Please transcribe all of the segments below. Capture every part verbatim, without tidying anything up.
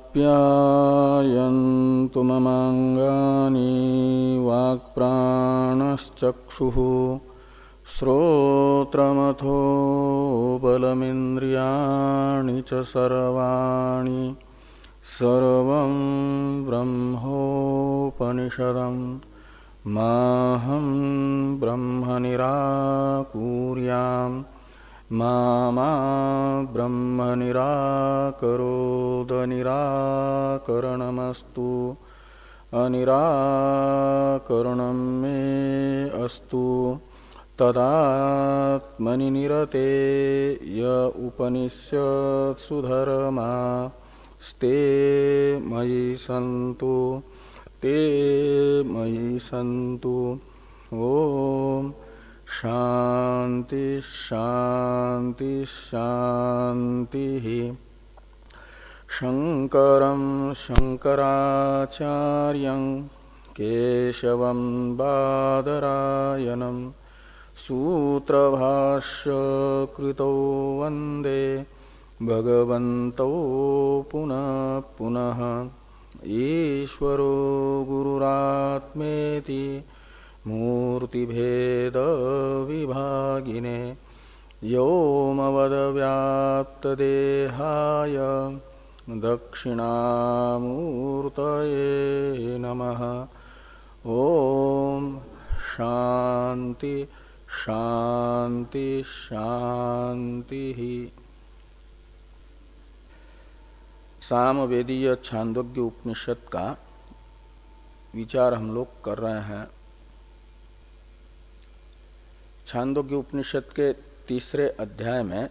आप्यायन्तु ममाङ्गानि वाक्प्राणश्चक्षुः श्रोत्रमथो बलमिन्द्रियाणि च सर्वाणि सर्वं ब्रह्मोपनिषदम् माहं ब्रह्म निराकुर्याम् मा मा ब्रह्म निराकरोद निराकरणमस्तु अनिराकरणं मे अस्तु तदात्मनि निरते य उपनिषत्सु धर्मा स्ते मयि सन्तु ते मयि सन्तु। ओम शांति शांति शांति। शंकरं शंकराचार्यं केशवं बादरायणं सूत्रभाष्य कृतो वंदे भगवन्तौ पुनः पुनः। ईश्वरो गुरुरात्मेति मूर्तिभेद विभागिने व्योमवद्व्याप्तदेहाय दक्षिणामूर्तये नमः। ओम शांति शांति शांति। सामवेदीय छांदोग्य उपनिषद का विचार हम लोग कर रहे हैं। छांदोग्य उपनिषद के तीसरे अध्याय में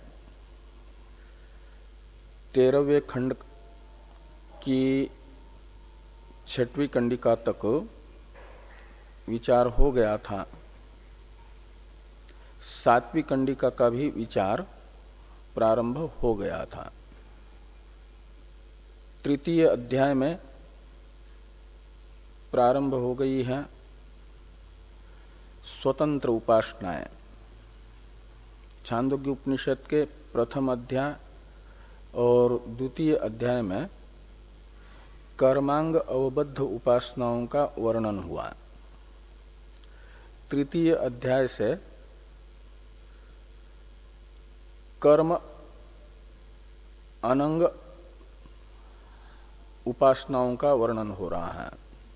तेरहवें खंड की छठवीं कंडिका तक विचार हो गया था। सातवीं कंडिका का भी विचार प्रारंभ हो गया था। तृतीय अध्याय में प्रारंभ हो गई है स्वतंत्र उपासनाएं। छांदोग्य उपनिषद के प्रथम अध्याय और द्वितीय अध्याय में कर्मांग अवबद्ध उपासनाओं का वर्णन हुआ। तृतीय अध्याय से कर्म अनंग उपासनाओं का वर्णन हो रहा है।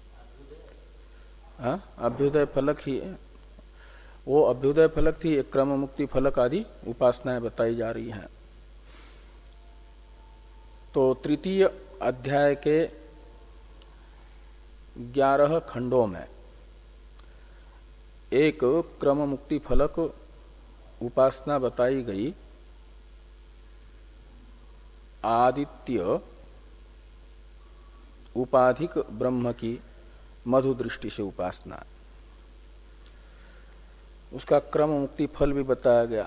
हाँ? अभ्युदय फलक ही है वो अभ्युदय फलक थी। एक क्रम मुक्ति फलक आदि उपासनाएं बताई जा रही हैं। तो तृतीय अध्याय के ग्यारह खंडों में एक क्रम मुक्ति फलक उपासना बताई गई आदित्य उपाधिक ब्रह्म की मधु दृष्टि से उपासना। उसका क्रम मुक्ति फल भी बताया गया।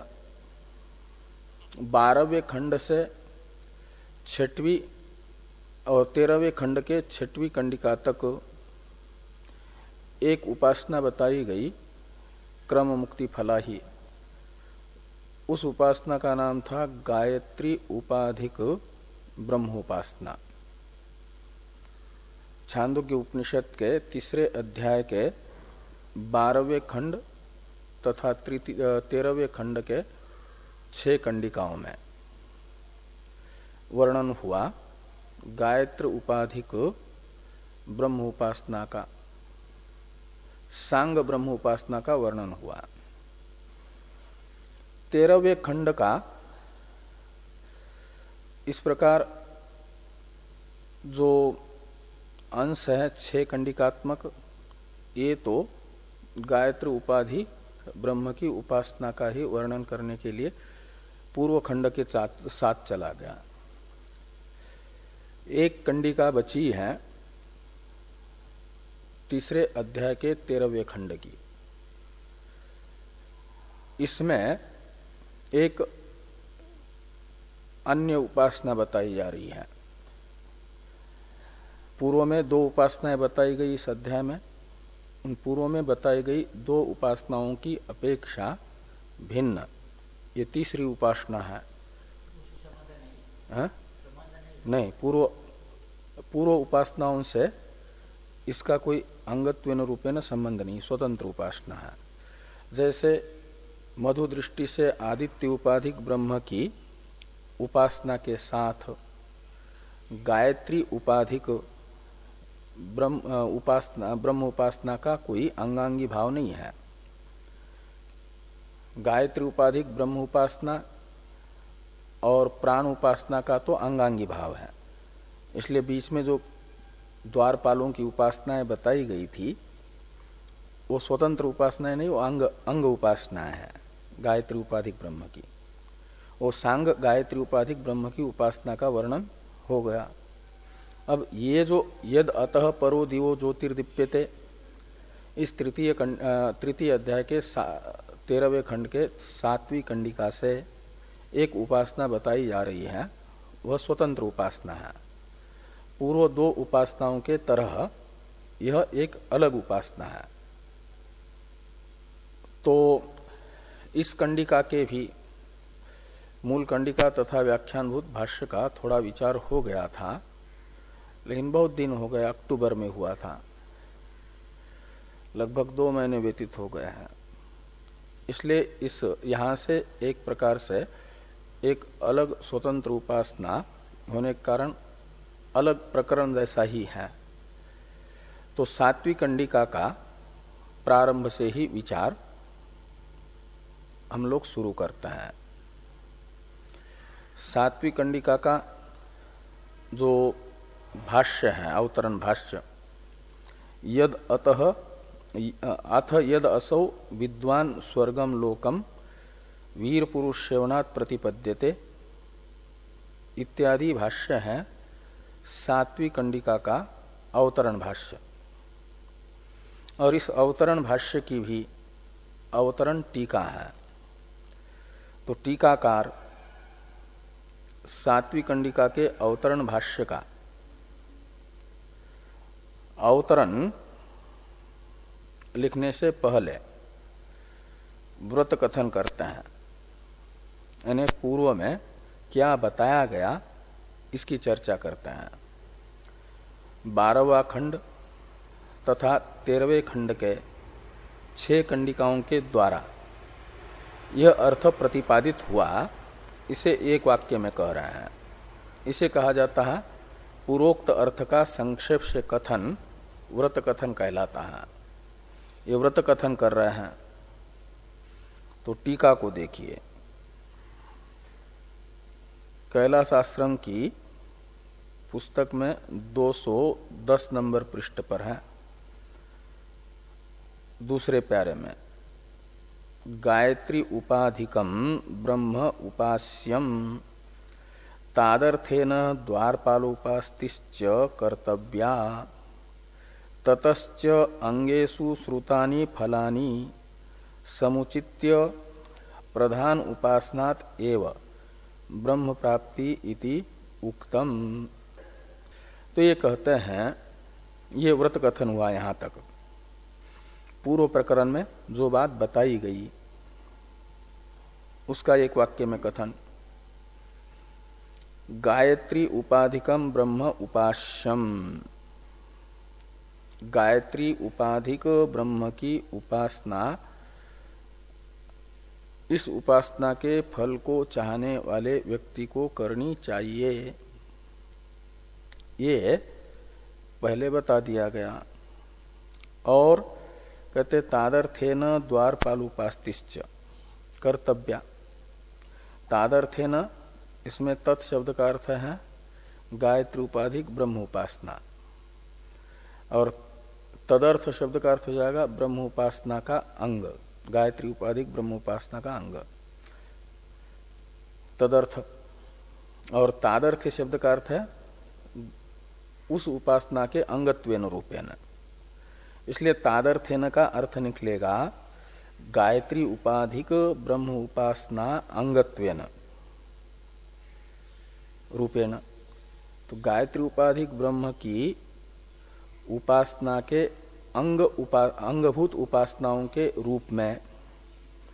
बारहवें खंड से छठवीं और तेरहवें खंड के छठवीं कंडिका तक एक उपासना बताई गई क्रम मुक्ति फला ही। उस उपासना का नाम था गायत्री उपाधिक ब्रह्मोपासना। छांदोग्य उपनिषद के तीसरे अध्याय के बारहवें खंड तथा तेरहवें खंड के छह कंडिकाओं में वर्णन हुआ गायत्र उपाधिक ब्रह्म उपासना का, सांग ब्रह्म उपासना का वर्णन हुआ। तेरहवें खंड का इस प्रकार जो अंश है छह कंडिकात्मक, ये तो गायत्री उपाधि ब्रह्म की उपासना का ही वर्णन करने के लिए पूर्व खंड के साथ चला गया। एक कंडिका बची है तीसरे अध्याय के तेरहवें खंड की। इसमें एक अन्य उपासना बताई जा रही है। पूर्व में दो उपासनाएं बताई गई इस अध्याय में। उन पूर्व में बताई गई दो उपासनाओं की अपेक्षा भिन्न ये तीसरी उपासना है। है? नहीं, पूर्व पूर्व उपासनाओं से इसका कोई अंगत्वेन रूपेण संबंध नहीं, स्वतंत्र उपासना है। जैसे मधु दृष्टि से आदित्य उपाधिक ब्रह्म की उपासना के साथ गायत्री उपाधिक ब्रह्म उपासना ब्रह्म उपासना का कोई अंगांगी भाव नहीं है। गायत्री उपाधिक ब्रह्म उपासना और प्राण उपासना का तो अंगांगी भाव है। इसलिए बीच में जो द्वारपालों की उपासनाएं बताई गई थी वो स्वतंत्र उपासनाएं नहीं, वो अंग अंग उपासनाएं है गायत्री उपाधिक ब्रह्म की। वो सांग गायत्री उपाधिक ब्रह्म की उपासना का वर्णन हो गया। अब ये जो यद अतः परो दिवो ज्योतिर्दीप्यते, इस तृतीय तृतीय अध्याय के तेरहवें खंड के सातवीं कंडिका से एक उपासना बताई जा रही है, वह स्वतंत्र उपासना है। पूर्व दो उपासनाओं के तरह यह एक अलग उपासना है। तो इस कंडिका के भी मूल कंडिका तथा व्याख्यानभूत भाष्य का थोड़ा विचार हो गया था, लेकिन बहुत दिन हो गया, अक्टूबर में हुआ था, लगभग दो महीने व्यतीत हो गए हैं। इसलिए इस यहाँ से एक प्रकार से एक अलग स्वतंत्र उपासना होने के कारण अलग प्रकरण जैसा ही है। तो सात्विक कंडिका का प्रारंभ से ही विचार हम लोग शुरू करते हैं। सात्विक कंडिका का जो भाष्य है, अवतरण भाष्य, यद अतः अथ यद असौ विद्वान स्वर्गम लोकम वीर पुरुष सेवनात् प्रतिपद्यते इत्यादि भाष्य है सात्विक कंडिका का अवतरण भाष्य। और इस अवतरण भाष्य की भी अवतरण टीका है। तो टीकाकार सात्विक कंडिका के अवतरण भाष्य का अवतरण लिखने से पहले व्रत कथन करते हैं, यानी पूर्व में क्या बताया गया इसकी चर्चा करते हैं। बारहवां खंड तथा तेरहवें खंड के छह कंडिकाओं के द्वारा यह अर्थ प्रतिपादित हुआ, इसे एक वाक्य में कह रहे हैं। इसे कहा जाता है पूर्वोक्त अर्थ का संक्षेप से कथन व्रत कथन कहलाता है। ये व्रत कथन कर रहे हैं। तो टीका को देखिए, कैलाश आश्रम की पुस्तक में दो सौ दस नंबर पृष्ठ पर है, दूसरे प्यारे में, गायत्री उपाधिकम ब्रह्म उपास्यम तादर्थेन द्वारपालोपास्तिश्च कर्तव्या ततश्च अंगेषु श्रुतानि फलानि समुचित्य प्रधान उपासनात् एव ब्रह्म प्राप्ति इति उक्तम। तो ये कहते हैं, ये व्रत कथन हुआ यहां तक। पूर्व प्रकरण में जो बात बताई गई उसका एक वाक्य में कथन, गायत्री उपाधिकम ब्रह्म उपास्यम, गायत्री उपाधिक ब्रह्म की उपासना, इस उपासना के फल को चाहने वाले व्यक्ति को करनी चाहिए, ये पहले बता दिया गया। और कहते तादर्थेन द्वारपालोपास्तिश्च कर्तव्या, तादर्थेन इसमें तत् शब्द का अर्थ है गायत्री उपाधिक ब्रह्म उपासना, और तदर्थ शब्द का अर्थ हो जाएगा ब्रह्म उपासना का अंग, गायत्री उपाधिक ब्रह्म उपासना का अंग तदर्थ। और तादर्थ शब्द का अर्थ है उस उपासना के अंगत्वेन रूपेण। इसलिए तादर्थेन का अर्थ निकलेगा गायत्री उपाधिक ब्रह्म उपासना अंगत्वेन रूपेण। तो गायत्री उपाधिक ब्रह्म की उपासना के अंग उपा, अंगभूत उपासनाओं के रूप में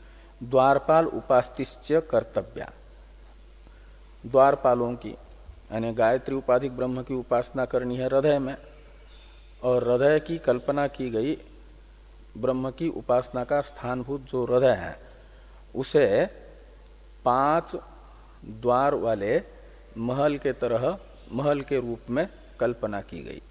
द्वारपाल उपास्तिश्च कर्तव्या, द्वारपालों की यानी गायत्री उपाधिक ब्रह्म की उपासना करनी है हृदय में, और हृदय की कल्पना की गई ब्रह्म की उपासना का स्थानभूत जो हृदय है उसे पांच द्वार वाले महल के तरह महल के रूप में कल्पना की गई।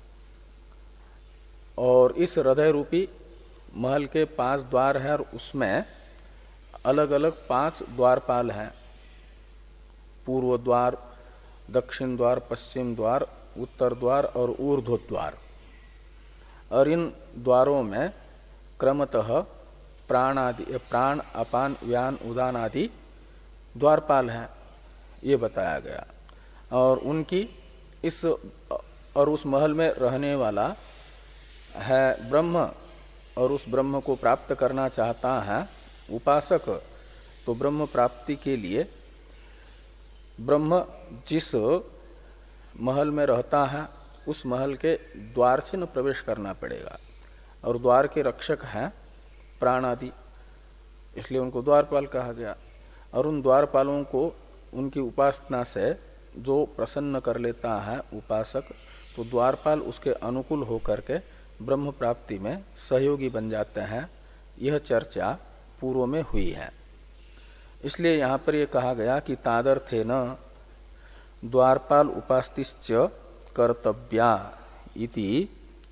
और इस हृदय रूपी महल के पांच द्वार है और उसमें अलग अलग पांच द्वारपाल हैं, पूर्व द्वार, दक्षिण द्वार, पश्चिम द्वार, उत्तर द्वार और ऊर्ध्व द्वार। और इन द्वारों में क्रमतः प्राण आदि प्राण अपान व्यान उदान आदि द्वारपाल हैं, ये बताया गया। और उनकी इस और उस महल में रहने वाला है ब्रह्म, और उस ब्रह्म को प्राप्त करना चाहता है उपासक, तो ब्रह्म प्राप्ति के लिए ब्रह्म जिस महल में रहता है उस महल के द्वार से न प्रवेश करना पड़ेगा। और द्वार के रक्षक हैं प्राण आदि, इसलिए उनको द्वारपाल कहा गया। और उन द्वारपालों को उनकी उपासना से जो प्रसन्न कर लेता है उपासक, तो द्वारपाल उसके अनुकूल होकर के ब्रह्म प्राप्ति में सहयोगी बन जाते हैं। यह चर्चा पूर्व में हुई है। इसलिए यहाँ पर यह कहा गया कि तादर्थे न द्वारपाल उपास्तिश्च कर्तव्या इति,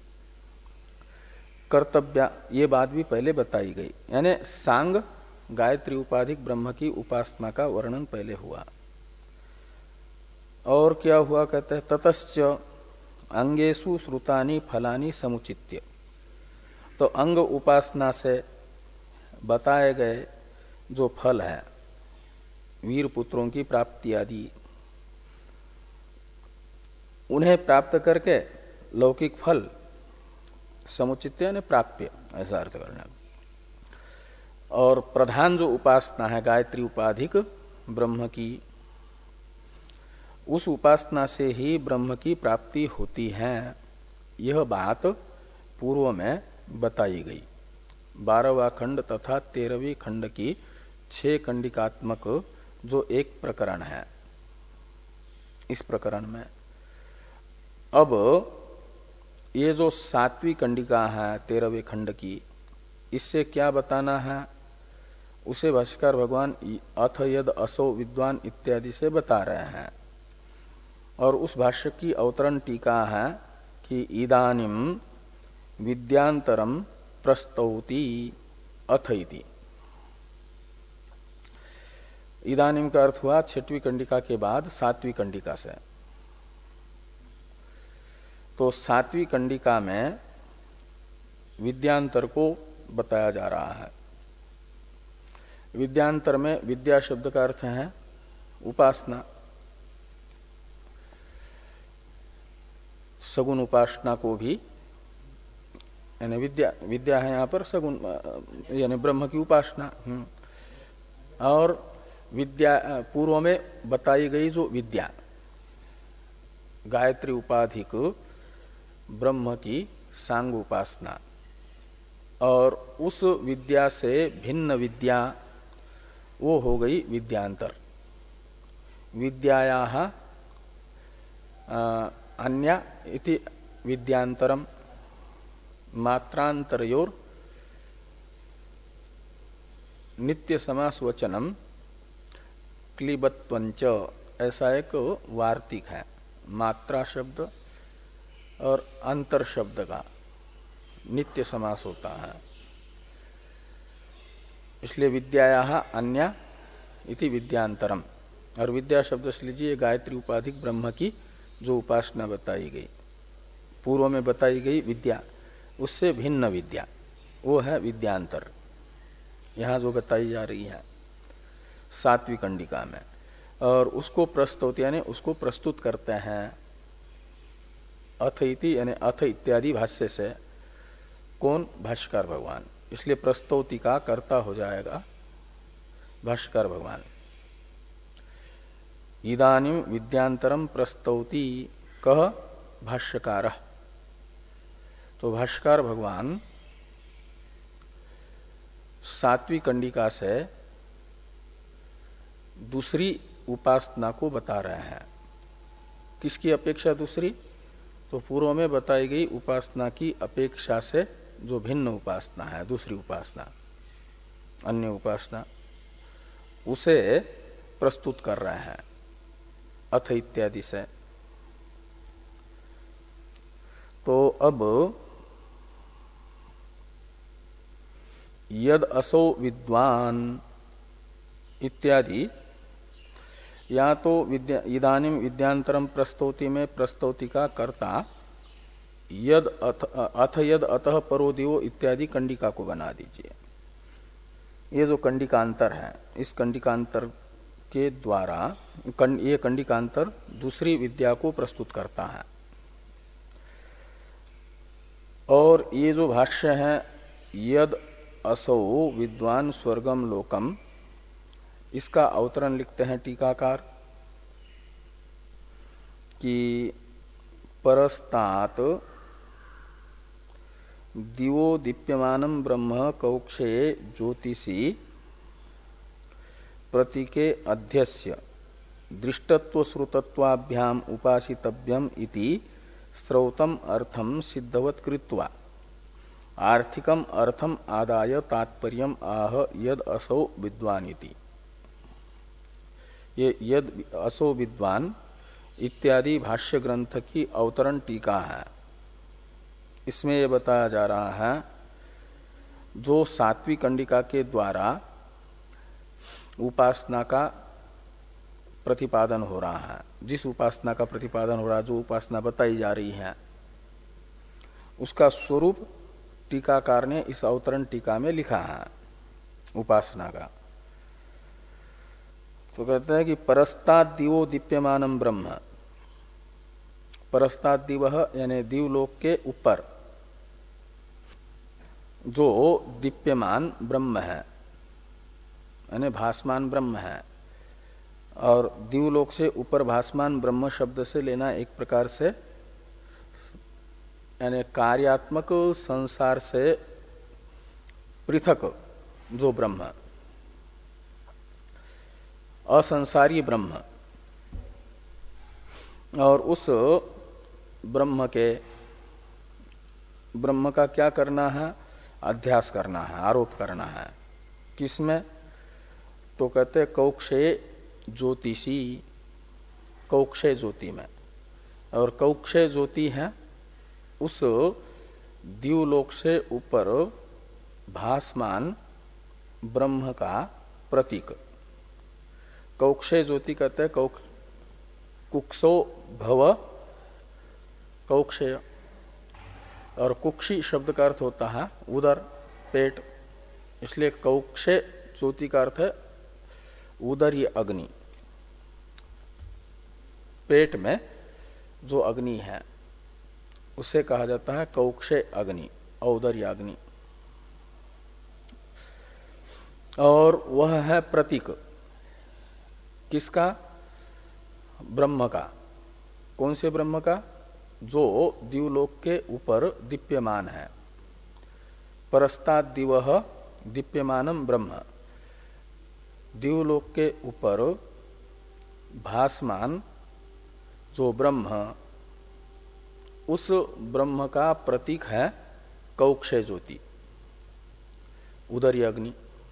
कर्तव्या ये बात भी पहले बताई गई। यानी सांग गायत्री उपाधिक ब्रह्म की उपासना का वर्णन पहले हुआ। और क्या हुआ कहते हैं, ततश्च अंगेषु श्रुतानि फलानि समुचित्य। तो अंग उपासना से बताए गए जो फल है, वीर पुत्रों की प्राप्ति आदि, उन्हें प्राप्त करके लौकिक फल समुचित यानी प्राप्य, ऐसा अर्थ करना। और प्रधान जो उपासना है गायत्री उपाधिक ब्रह्म की, उस उपासना से ही ब्रह्म की प्राप्ति होती है। यह बात पूर्व में बताई गई। बारहवां खंड तथा तेरहवीं खंड की छह कंडिकात्मक जो एक प्रकरण है, इस प्रकरण में अब ये जो सातवीं कंडिका है तेरहवें खंड की, इससे क्या बताना है उसे भाष्यकार भगवान अथ यद असो विद्वान इत्यादि से बता रहे हैं। और उस भाष्य की अवतरण टीका है कि इदानिम विद्यांतरम प्रस्तौति अथ इति। इदानिम का अर्थ हुआ छठवीं कंडिका के बाद सातवीं कंडिका से। तो सातवीं कंडिका में विद्यांतर को बताया जा रहा है। विद्यांतर में विद्या शब्द का अर्थ है उपासना, सगुण उपासना को भी, यानी विद्या विद्या है यहाँ पर सगुण यानी ब्रह्म की उपासना। और विद्या पूर्व में बताई गई जो विद्या गायत्री उपाधिक ब्रह्म की सांग उपासना, और उस विद्या से भिन्न विद्या वो हो गई विद्यांतर। विद्यायाः अन्या इति विद्यांतरम मात्रांतरयोर नित्य समास वचनम क्लिबत्वंच, ऐसा एक वार्तिक है। मात्रा शब्द और अंतर शब्द का नित्य समास होता है, इसलिए विद्यायाः अन्या इति विद्यांतरम। और विद्या शब्द से लीजिए गायत्री उपाधिक ब्रह्म की जो उपासना बताई गई, पूर्व में बताई गई विद्या, उससे भिन्न विद्या वो है विद्यांतर, यहां जो बताई जा रही है सातवीं कंडिका में। और उसको प्रस्तुत यानी उसको प्रस्तुत करते हैं अथ इति यानी अथ इत्यादि भाष्य से। कौन? भाष्यकार भगवान। इसलिए प्रस्तौति का कर्ता हो जाएगा भाष्यकार भगवान। इदानीं विद्यांतरम प्रस्तौति कह भाष्यकार। तो भाष्यकार भगवान सातवीं कंडिका से दूसरी उपासना को बता रहे हैं। किसकी अपेक्षा दूसरी? तो पूर्व में बताई गई उपासना की अपेक्षा से जो भिन्न उपासना है, दूसरी उपासना, अन्य उपासना, उसे प्रस्तुत कर रहे हैं अथ इत्यादि से। तो अब यद असो विद्वान इत्यादि, या तो विद्या इदानीम विद्यांतरम प्रस्तौति में प्रस्तौति का कर्ता यद अथ, अथ यद अतः परो दिवो इत्यादि कंडिका को बना दीजिए। ये जो कंडिकांतर है, इस कंडिकांतर के द्वारा कंड, ये कंडिकांतर दूसरी विद्या को प्रस्तुत करता है। और ये जो भाष्य है यद असौ विद्वान स्वर्गम लोकम, इसका अवतरण लिखते हैं टीकाकार कि परस्तात दिवो दीप्यमानं ब्रह्म कौक्षे ज्योतिषी प्रतीके अध्यस्य दृष्टत्व श्रुतत्वाभ्याम उपासितव्यम इति श्रौतम अर्थम सिद्धवत कृत्वा आर्थिकम अर्थम आदाय तात्पर्यम आह यद असौ विद्वान इति। ये यद असो विद्वान इत्यादि भाष्य ग्रंथ की अवतरण टीका है। इसमें यह बताया जा रहा है जो सात्वी कंडिका के द्वारा उपासना का प्रतिपादन हो रहा है, जिस उपासना का प्रतिपादन हो रहा है, जो उपासना बताई जा रही है, उसका स्वरूप टीकाकार ने इस अवतरण टीका में लिखा है उपासना का। तो कहते हैं कि परस्ताद दिवो दीप्यमानम ब्रह्म, परस्ताद दिव यानी दिवलोक के ऊपर जो दीप्यमान ब्रह्म है, यानी भासमान ब्रह्म है। और दिवलोक से ऊपर भासमान ब्रह्म शब्द से लेना एक प्रकार से यानी कार्यात्मक संसार से पृथक जो ब्रह्म, असंसारी ब्रह्म, और उस ब्रह्म के ब्रह्म का क्या करना है? अध्यास करना है, आरोप करना है। किसमें? तो कहते कौक्षे ज्योतिषी, कौक्षे ज्योति में। और कौक्षे ज्योति है उस दिवलोक से ऊपर भासमान ब्रह्म का प्रतीक। कौक्षे ज्योति कहते हैं कौक कुक्षो भव कौक्षेय, और कुक्षी शब्द का अर्थ होता है उदर, पेट, इसलिए कौक्षे ज्योति का अर्थ है उदर, ये अग्नि, पेट में जो अग्नि है उसे कहा जाता है कौक्षे अग्नि, औदर्य अग्नि। और वह है प्रतीक किसका? ब्रह्म का। कौन से ब्रह्म का? जो दिवलोक के ऊपर दीप्यमान है। परस्ताद दिवः दीप्यमानम ब्रह्म, दिवलोक के ऊपर भासमान जो ब्रह्म, उस ब्रह्म का प्रतीक है कौक्षे ज्योति, उदर्य अग्नि।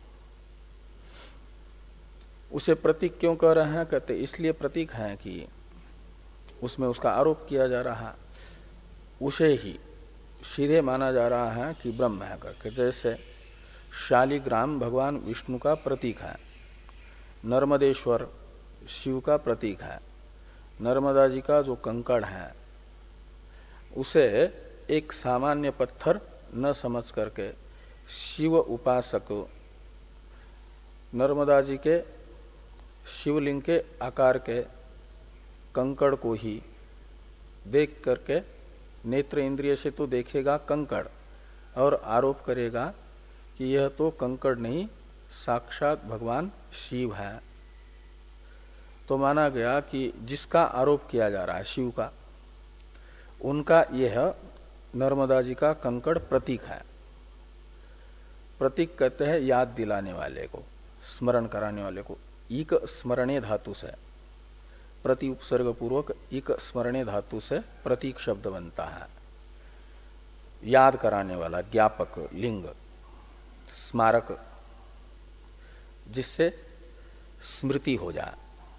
उसे प्रतीक क्यों कह रहे हैं? कहते इसलिए प्रतीक है कि उसमें उसका आरोप किया जा रहा है, उसे ही सीधे माना जा रहा है कि ब्रह्म है करके। जैसे शालिग्राम भगवान विष्णु का प्रतीक है, नर्मदेश्वर शिव का प्रतीक है। नर्मदा जी का जो कंकड़ है उसे एक सामान्य पत्थर न समझ करके शिव उपासक नर्मदा जी के शिवलिंग के आकार के कंकड़ को ही देख करके नेत्र इंद्रिय से तो देखेगा कंकड़ और आरोप करेगा कि यह तो कंकड़ नहीं, साक्षात भगवान शिव है। तो माना गया कि जिसका आरोप किया जा रहा है शिव का, उनका यह नर्मदा जी का कंकड़ प्रतीक है। प्रतीक कहते हैं याद दिलाने वाले को, स्मरण कराने वाले को। ईक स्मरणे धातु से प्रति उपसर्ग पूर्वक इक स्मरणे धातु से प्रतीक शब्द बनता है, याद कराने वाला, ज्ञापक, लिंग, स्मारक, जिससे स्मृति हो जाए।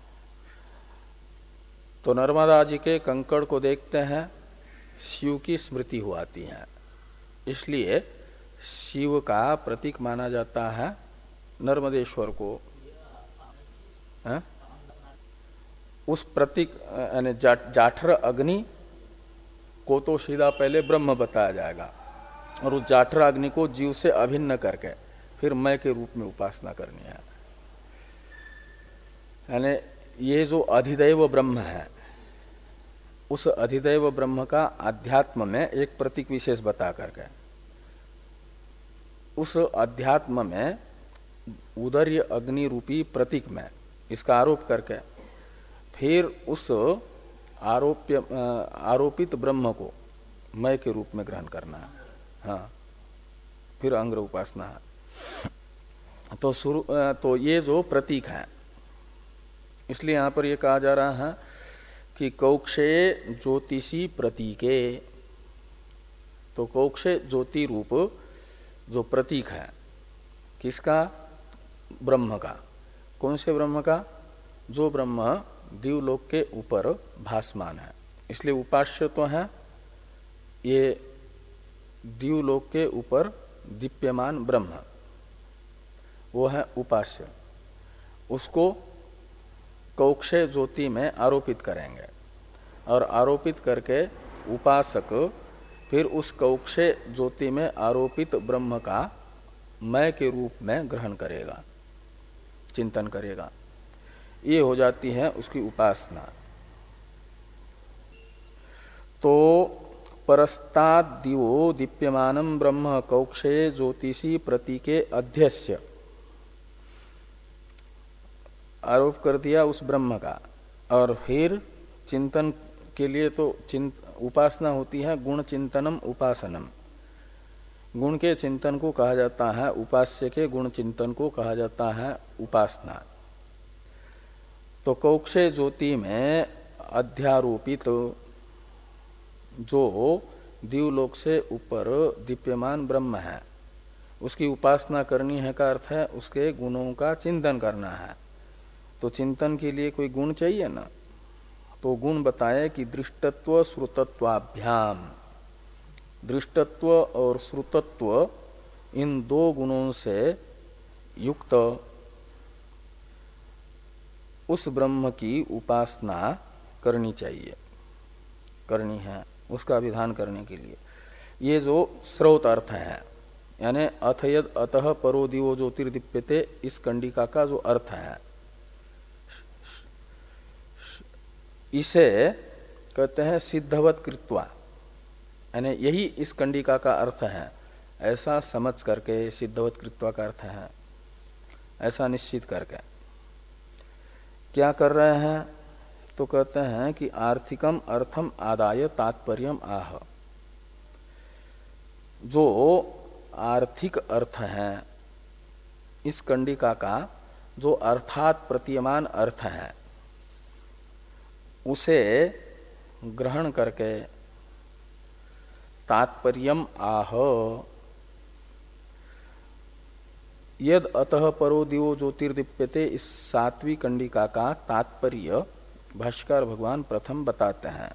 तो नर्मदा जी के कंकड़ को देखते हैं, शिव की स्मृति हो आती है, इसलिए शिव का प्रतीक माना जाता है नर्मदेश्वर को। है? उस प्रतीक यानी जा, जाठर अग्नि को तो सीधा पहले ब्रह्म बताया जाएगा और उस जाठर अग्नि को जीव से अभिन्न करके फिर मैं के रूप में उपासना करनी है। यानी ये जो अधिदैव ब्रह्म है, उस अधिदैव ब्रह्म का अध्यात्म में एक प्रतीक विशेष बता करके उस अध्यात्म में उदर्य अग्नि रूपी प्रतीक में इसका आरोप करके फिर उस आरोप्य आरोपित ब्रह्म को मय के रूप में ग्रहण करना है। हाँ, फिर अंग्र उपासना है। तो शुरू तो ये जो प्रतीक है, इसलिए यहां पर ये कहा जा रहा है कि कौक्षे ज्योतिषी प्रतीके। तो कौक्षे ज्योति रूप जो प्रतीक है, किसका? ब्रह्म का। कौन से ब्रह्म का? जो ब्रह्म दिवलोक के ऊपर भासमान है। इसलिए उपास्य तो है ये दिवलोक के ऊपर दीप्यमान ब्रह्म, वो है उपास्य। उसको कौक्षे ज्योति में आरोपित करेंगे और आरोपित करके उपासक फिर उस कौक्षे ज्योति में आरोपित ब्रह्म का मैं के रूप में ग्रहण करेगा, चिंतन करेगा। ये हो जाती है उसकी उपासना। तो परस्ताद दिवो दीप्यमानम ब्रह्म कौक्षे ज्योतिषी प्रतीके अध्यस्य, आरोप कर दिया उस ब्रह्म का। और फिर चिंतन के लिए तो चिंत उपासना होती है गुण चिंतनम उपासनम। गुण के चिंतन को कहा जाता है, उपास्य के गुण चिंतन को कहा जाता है उपासना। तो कौक्षे ज्योति में अध्यारोपित जो दिवलोक से ऊपर दीप्यमान ब्रह्म है, उसकी उपासना करनी है का अर्थ है उसके गुणों का चिंतन करना है। तो चिंतन के लिए कोई गुण चाहिए ना, तो गुण बताए कि दृष्टत्व श्रुतत्वाभ्याम। दृष्टत्व और श्रुतत्व, इन दो गुणों से युक्त उस ब्रह्म की उपासना करनी चाहिए, करनी है, उसका विधान करने के लिए। ये जो स्रोत अर्थ है, यानी अथ यद अतः परो दिवो ज्योतिर्दीप्यते, इस कंडिका का जो अर्थ है, इसे कहते हैं सिद्धवत कृत्वा, यानी यही इस कंडिका का अर्थ है, ऐसा समझ करके सिद्धवत कृत्वा का अर्थ है, ऐसा निश्चित करके क्या कर रहे हैं? तो कहते हैं कि आर्थिकम अर्थम आदाय तात्पर्यम आह। जो आर्थिक अर्थ है इस कंडिका का, जो अर्थात प्रतीयमान अर्थ है, उसे ग्रहण करके तात्पर्यम आह। यद अतः परो दिवो ज्योतिर्दीप्यते, इस सातवीं कंडिका का तात्पर्य भाष्यकार भगवान प्रथम बताते हैं।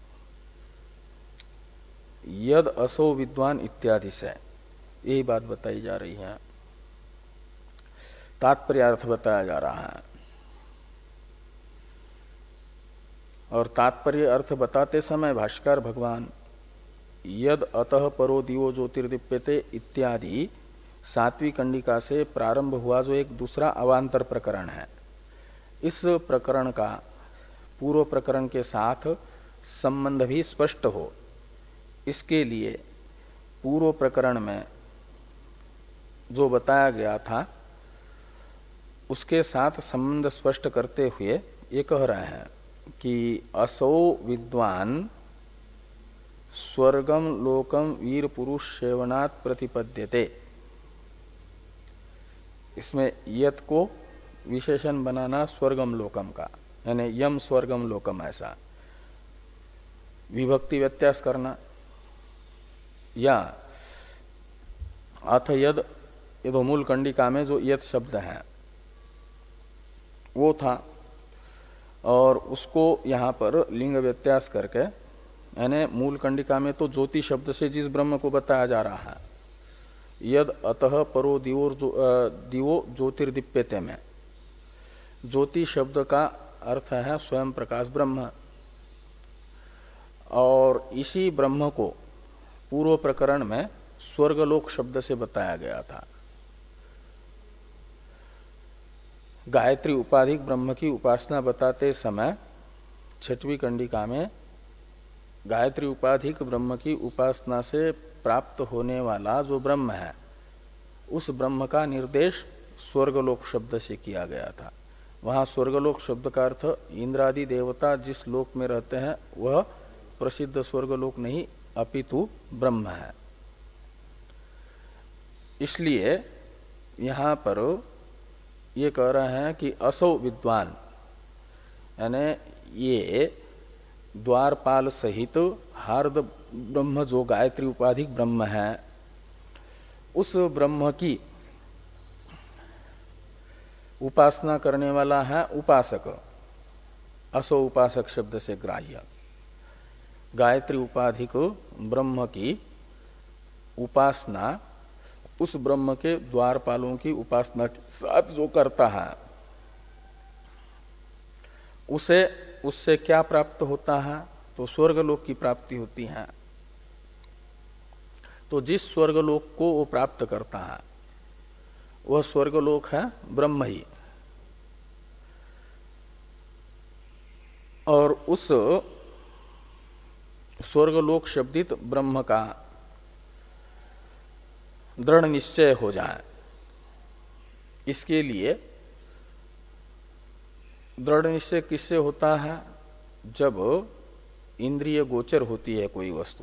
यद असो विद्वान इत्यादि से यही बात बताई जा रही है, तात्पर्य अर्थ बताया जा रहा है। और तात्पर्य अर्थ बताते समय भाष्यकार भगवान यद अतः परो दिवो ज्योतिर्दीप्यते इत्यादि सातवीं कंडिका से प्रारंभ हुआ जो एक दूसरा अवांतर प्रकरण है, इस प्रकरण का पूर्व प्रकरण के साथ संबंध भी स्पष्ट हो, इसके लिए पूर्व प्रकरण में जो बताया गया था उसके साथ संबंध स्पष्ट करते हुए ये कह रहे हैं कि असौ विद्वान स्वर्गम लोकम वीर पुरुष सेवनात् प्रतिपद्यते। इसमें यत को विशेषण बनाना स्वर्गम लोकम का, यानी यम स्वर्गम लोकम ऐसा विभक्ति व्यत्यास करना, या अथ यद ये तो मूल कंडिका में जो यद शब्द है वो था, और उसको यहां पर लिंग व्यत्यास करके यानी मूल कंडिका में तो ज्योति शब्द से जिस ब्रह्म को बताया जा रहा है, यद अतः परो दिवो जो, दिवो ज्योतिर्दीप्यते में ज्योति शब्द का अर्थ है स्वयं प्रकाश ब्रह्म, और इसी ब्रह्म को पूर्व प्रकरण में स्वर्गलोक शब्द से बताया गया था। गायत्री उपाधिक ब्रह्म की उपासना बताते समय छठवीं कंडिका में गायत्री उपाधिक ब्रह्म की उपासना से प्राप्त होने वाला जो ब्रह्म है उस ब्रह्म का निर्देश स्वर्गलोक शब्द से किया गया था। वहां स्वर्गलोक शब्द का अर्थ इंद्रादि देवता जिस लोक में रहते हैं वह प्रसिद्ध स्वर्गलोक नहीं अपितु ब्रह्म है। इसलिए यहां पर ये कह रहे हैं कि असौ विद्वान यानी ये द्वारपाल सहित हार्द ब्रह्म जो गायत्री उपाधिक ब्रह्म है उस ब्रह्म की उपासना करने वाला है उपासक। असो उपासक शब्द से ग्राह्य गायत्री उपाधिक ब्रह्म की उपासना उस ब्रह्म के द्वारपालों की उपासना के साथ जो करता है उसे उससे क्या प्राप्त होता है, तो स्वर्गलोक की प्राप्ति होती है। तो जिस स्वर्गलोक को वो प्राप्त करता है वह स्वर्गलोक है ब्रह्म ही, और उस स्वर्गलोक शब्दित ब्रह्म का दृढ़ निश्चय हो जाए, इसके लिए दृढ़ निश्चय किससे होता है, जब इंद्रिय गोचर होती है कोई वस्तु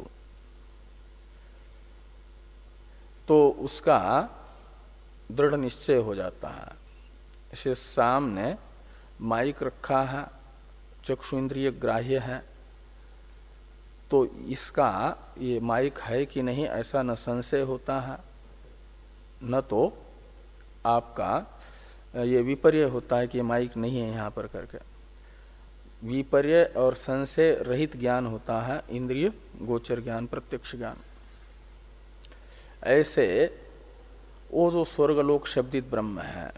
तो उसका दृढ़ निश्चय हो जाता है। इसे सामने माइक रखा है, चक्षु इंद्रिय ग्राह्य है, तो इसका ये माइक है कि नहीं ऐसा न संशय होता है, न तो आपका ये विपर्य होता है कि माइक नहीं है यहाँ पर करके। विपर्य और संशय रहित ज्ञान होता है इंद्रिय गोचर ज्ञान, प्रत्यक्ष ज्ञान। ऐसे वो जो स्वर्गलोक शब्दित ब्रह्म है,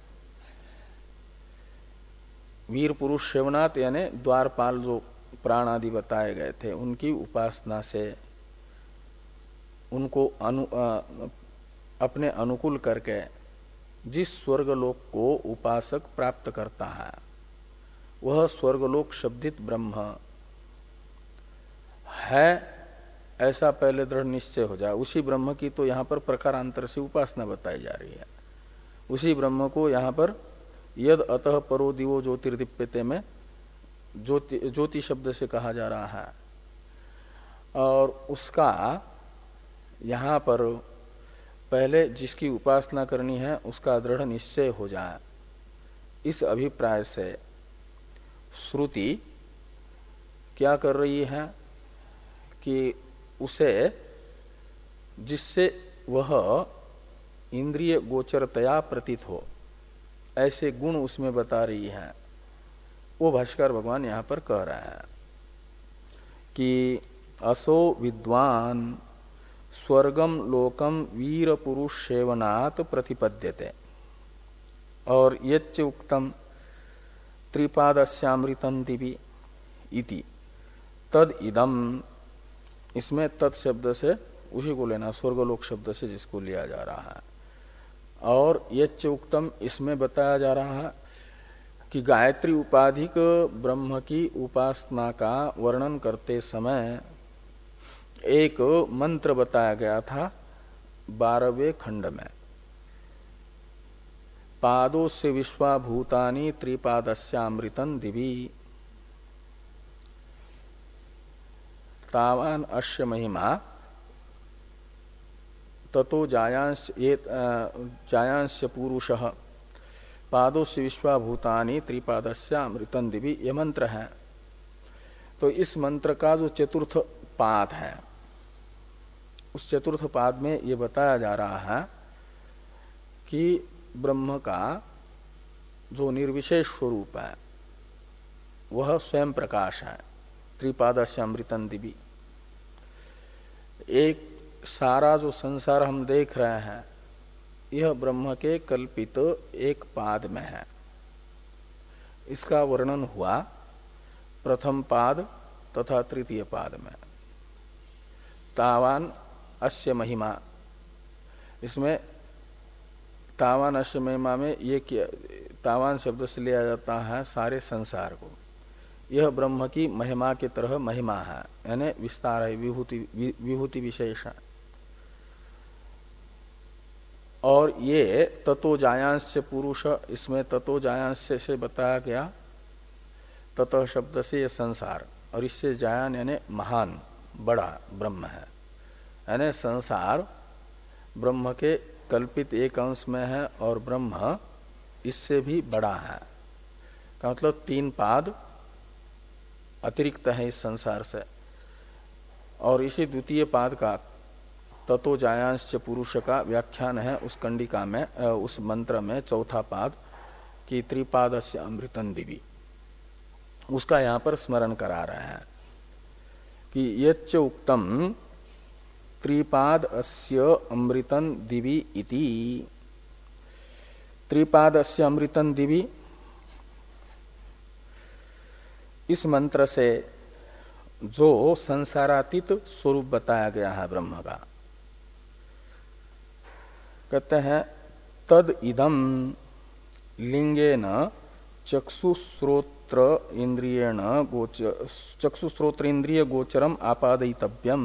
वीर पुरुष सेवनात् यानी द्वारपाल जो प्राण आदि बताए गए थे उनकी उपासना से उनको अनु, आ, अपने अनुकूल करके जिस स्वर्गलोक को उपासक प्राप्त करता है वह स्वर्गलोक शब्दित ब्रह्म है, ऐसा पहले दृढ़ निश्चय हो जाए। उसी ब्रह्म की तो यहाँ पर प्रकारांतर से उपासना बताई जा रही है। उसी ब्रह्म को यहाँ पर यद अतः परो दिवो ज्योतिर्दीप्यते में ज्योति ज्योति शब्द से कहा जा रहा है, और उसका यहाँ पर पहले जिसकी उपासना करनी है उसका दृढ़ निश्चय हो जाए, इस अभिप्राय से श्रुति क्या कर रही है कि उसे जिससे वह इंद्रिय गोचरतया प्रतीत हो ऐसे गुण उसमें बता रही है। वो भाष्कर भगवान यहां पर कह रहे हैं कि असो विद्वान स्वर्गम लोकम वीर पुरुष सेवनात् प्रतिपद्यते, और यच्च उक्तम त्रिपादस्यामृतं दिवि इति तद इदम, इसमें तत् शब्द से उसी को लेना, स्वर्गलोक शब्द से जिसको लिया जा रहा है। और यच्च उक्तम इसमें बताया जा रहा है कि गायत्री उपाधिक ब्रह्म की उपासना का वर्णन करते समय एक मंत्र बताया गया था बारहवें खंड में, पादोस्य विश्वाभूतानि त्रिपादस्यामृतं दिवि तावान अश्य महिमा ततो जायांश ये जायांश पुरुषः पादोस्य विश्वाभूतानि त्रिपादस्य अमृतं दिवि यह मंत्र है। तो इस मंत्र का जो चतुर्थ पाद है, उस चतुर्थ पाद में ये बताया जा रहा है कि ब्रह्म का जो निर्विशेष स्वरूप है वह स्वयं प्रकाश है, त्रिपादस्य अमृतं दिवि। एक सारा जो संसार हम देख रहे हैं यह ब्रह्म के कल्पित एक पाद में है। इसका वर्णन हुआ प्रथम पाद तथा तृतीय पाद में। तावान अस्य महिमा, इसमें तावान अस्य महिमा में ये क्या, तावान शब्द से लिया जाता है सारे संसार को। यह ब्रह्म की महिमा की तरह महिमा है, यानी विस्तार है, विभूति विभूति विशेष है। और ये ततो जायांश से पुरुष, इसमें ततो जायांश से, से बताया गया। ततः शब्द से ये संसार, और इससे जायान यानी महान बड़ा ब्रह्म है, यानी संसार ब्रह्म के कल्पित एक अंश में है और ब्रह्म इससे भी बड़ा है। का मतलब तीन पाद अतिरिक्त है इस संसार से। और इसी द्वितीय पाद का ततो जायांश पुरुष का व्याख्यान है उस कंडिका में, उस मंत्र में चौथा पाद कि त्रिपादस्य अमृतं दिवि, उसका यहां पर स्मरण करा रहे हैं कि यच्च उक्तम त्रिपाद अस्य अमृतं दिवि इति। त्रिपाद अस्य अमृतं दिवि, इस मंत्र से जो संसारातीत स्वरूप बताया गया है ब्रह्म का, कहते हैं तद इदम लिंगेन चक्षुश्रोत्र इंद्रियेण गोचर चक्षुश्रोत्र इंद्रिय गोचरम आपादयितव्यम।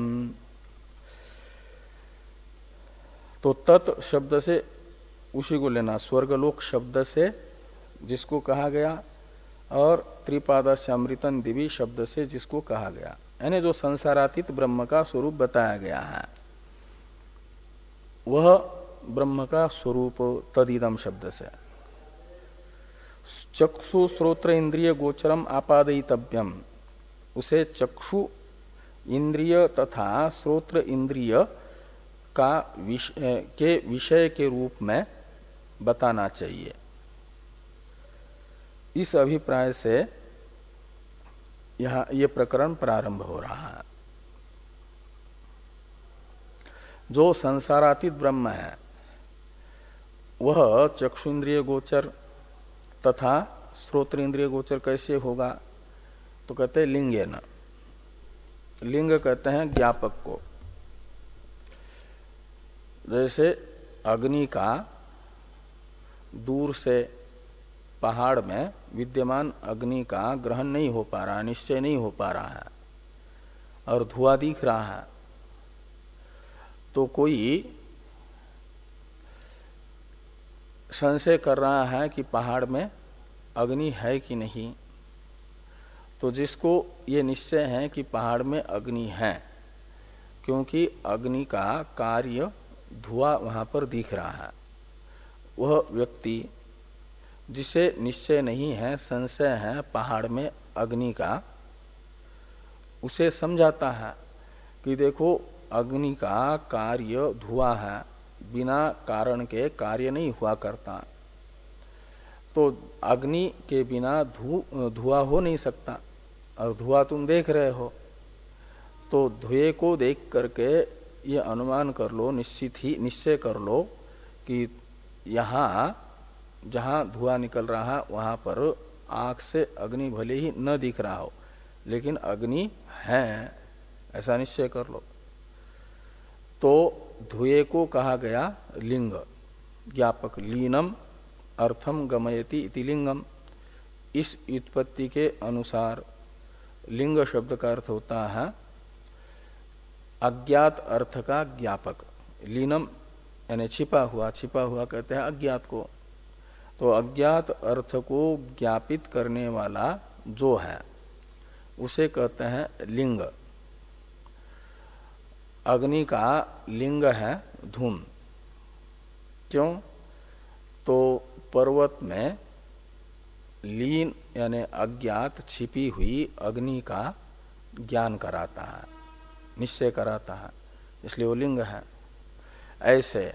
तो तत् शब्द से उसी को लेना, स्वर्गलोक शब्द से जिसको कहा गया, और त्रिपादस्य अमृतं दिवि शब्द से जिसको कहा गया, यानी जो संसारातीत ब्रह्म का स्वरूप बताया गया है वह ब्रह्म का स्वरूप तदिदम शब्द से। चक्षु श्रोत्र इंद्रिय गोचरम आपादयितव्यम, उसे चक्षु इंद्रिय तथा श्रोत्र इंद्रिय का विषय के विषय के रूप में बताना चाहिए। इस अभिप्राय से यह ये प्रकरण प्रारंभ हो रहा है। जो संसारातीत ब्रह्म है वह चक्षुन्द्रिय गोचर तथा श्रोत्रेंद्रिय गोचर कैसे होगा, तो कहते हैं लिंगेन। लिंग कहते हैं ज्ञापक को। जैसे अग्नि का दूर से पहाड़ में विद्यमान अग्नि का ग्रहण नहीं हो पा रहा है, निश्चय नहीं हो पा रहा है, और धुआं दिख रहा है, तो कोई संशय कर रहा है कि पहाड़ में अग्नि है कि नहीं। तो जिसको ये निश्चय है कि पहाड़ में अग्नि है, क्योंकि अग्नि का कार्य धुआं वहां पर दिख रहा है, वह व्यक्ति जिसे निश्चय नहीं है, संशय है पहाड़ में अग्नि का, उसे समझाता है कि देखो अग्नि का कार्य धुआं है, बिना कारण के कार्य नहीं हुआ करता। तो अग्नि के बिना धु धुआं हो नहीं सकता, और धुआं तुम देख रहे हो, तो धुएं को देख करके ये अनुमान कर लो, निश्चित ही निश्चय कर लो कि यहाँ जहाँ धुआं निकल रहा है वहां पर आंख से अग्नि भले ही न दिख रहा हो, लेकिन अग्नि है, ऐसा निश्चय कर लो। तो धुएं को कहा गया लिंग, ज्ञापक। लीनम अर्थम गमयति इति लिंगम। इस उत्पत्ति के अनुसार लिंग शब्द का अर्थ होता है अज्ञात अर्थ का ज्ञापक। लीनम यानी छिपा हुआ, छिपा हुआ कहते हैं अज्ञात को। तो अज्ञात अर्थ को ज्ञापित करने वाला जो है उसे कहते हैं लिंग। अग्नि का लिंग है धूम। क्यों? तो पर्वत में लीन यानी अज्ञात छिपी हुई अग्नि का ज्ञान कराता है, निश्चय कराता है, इसलिए वो लिंग है। ऐसे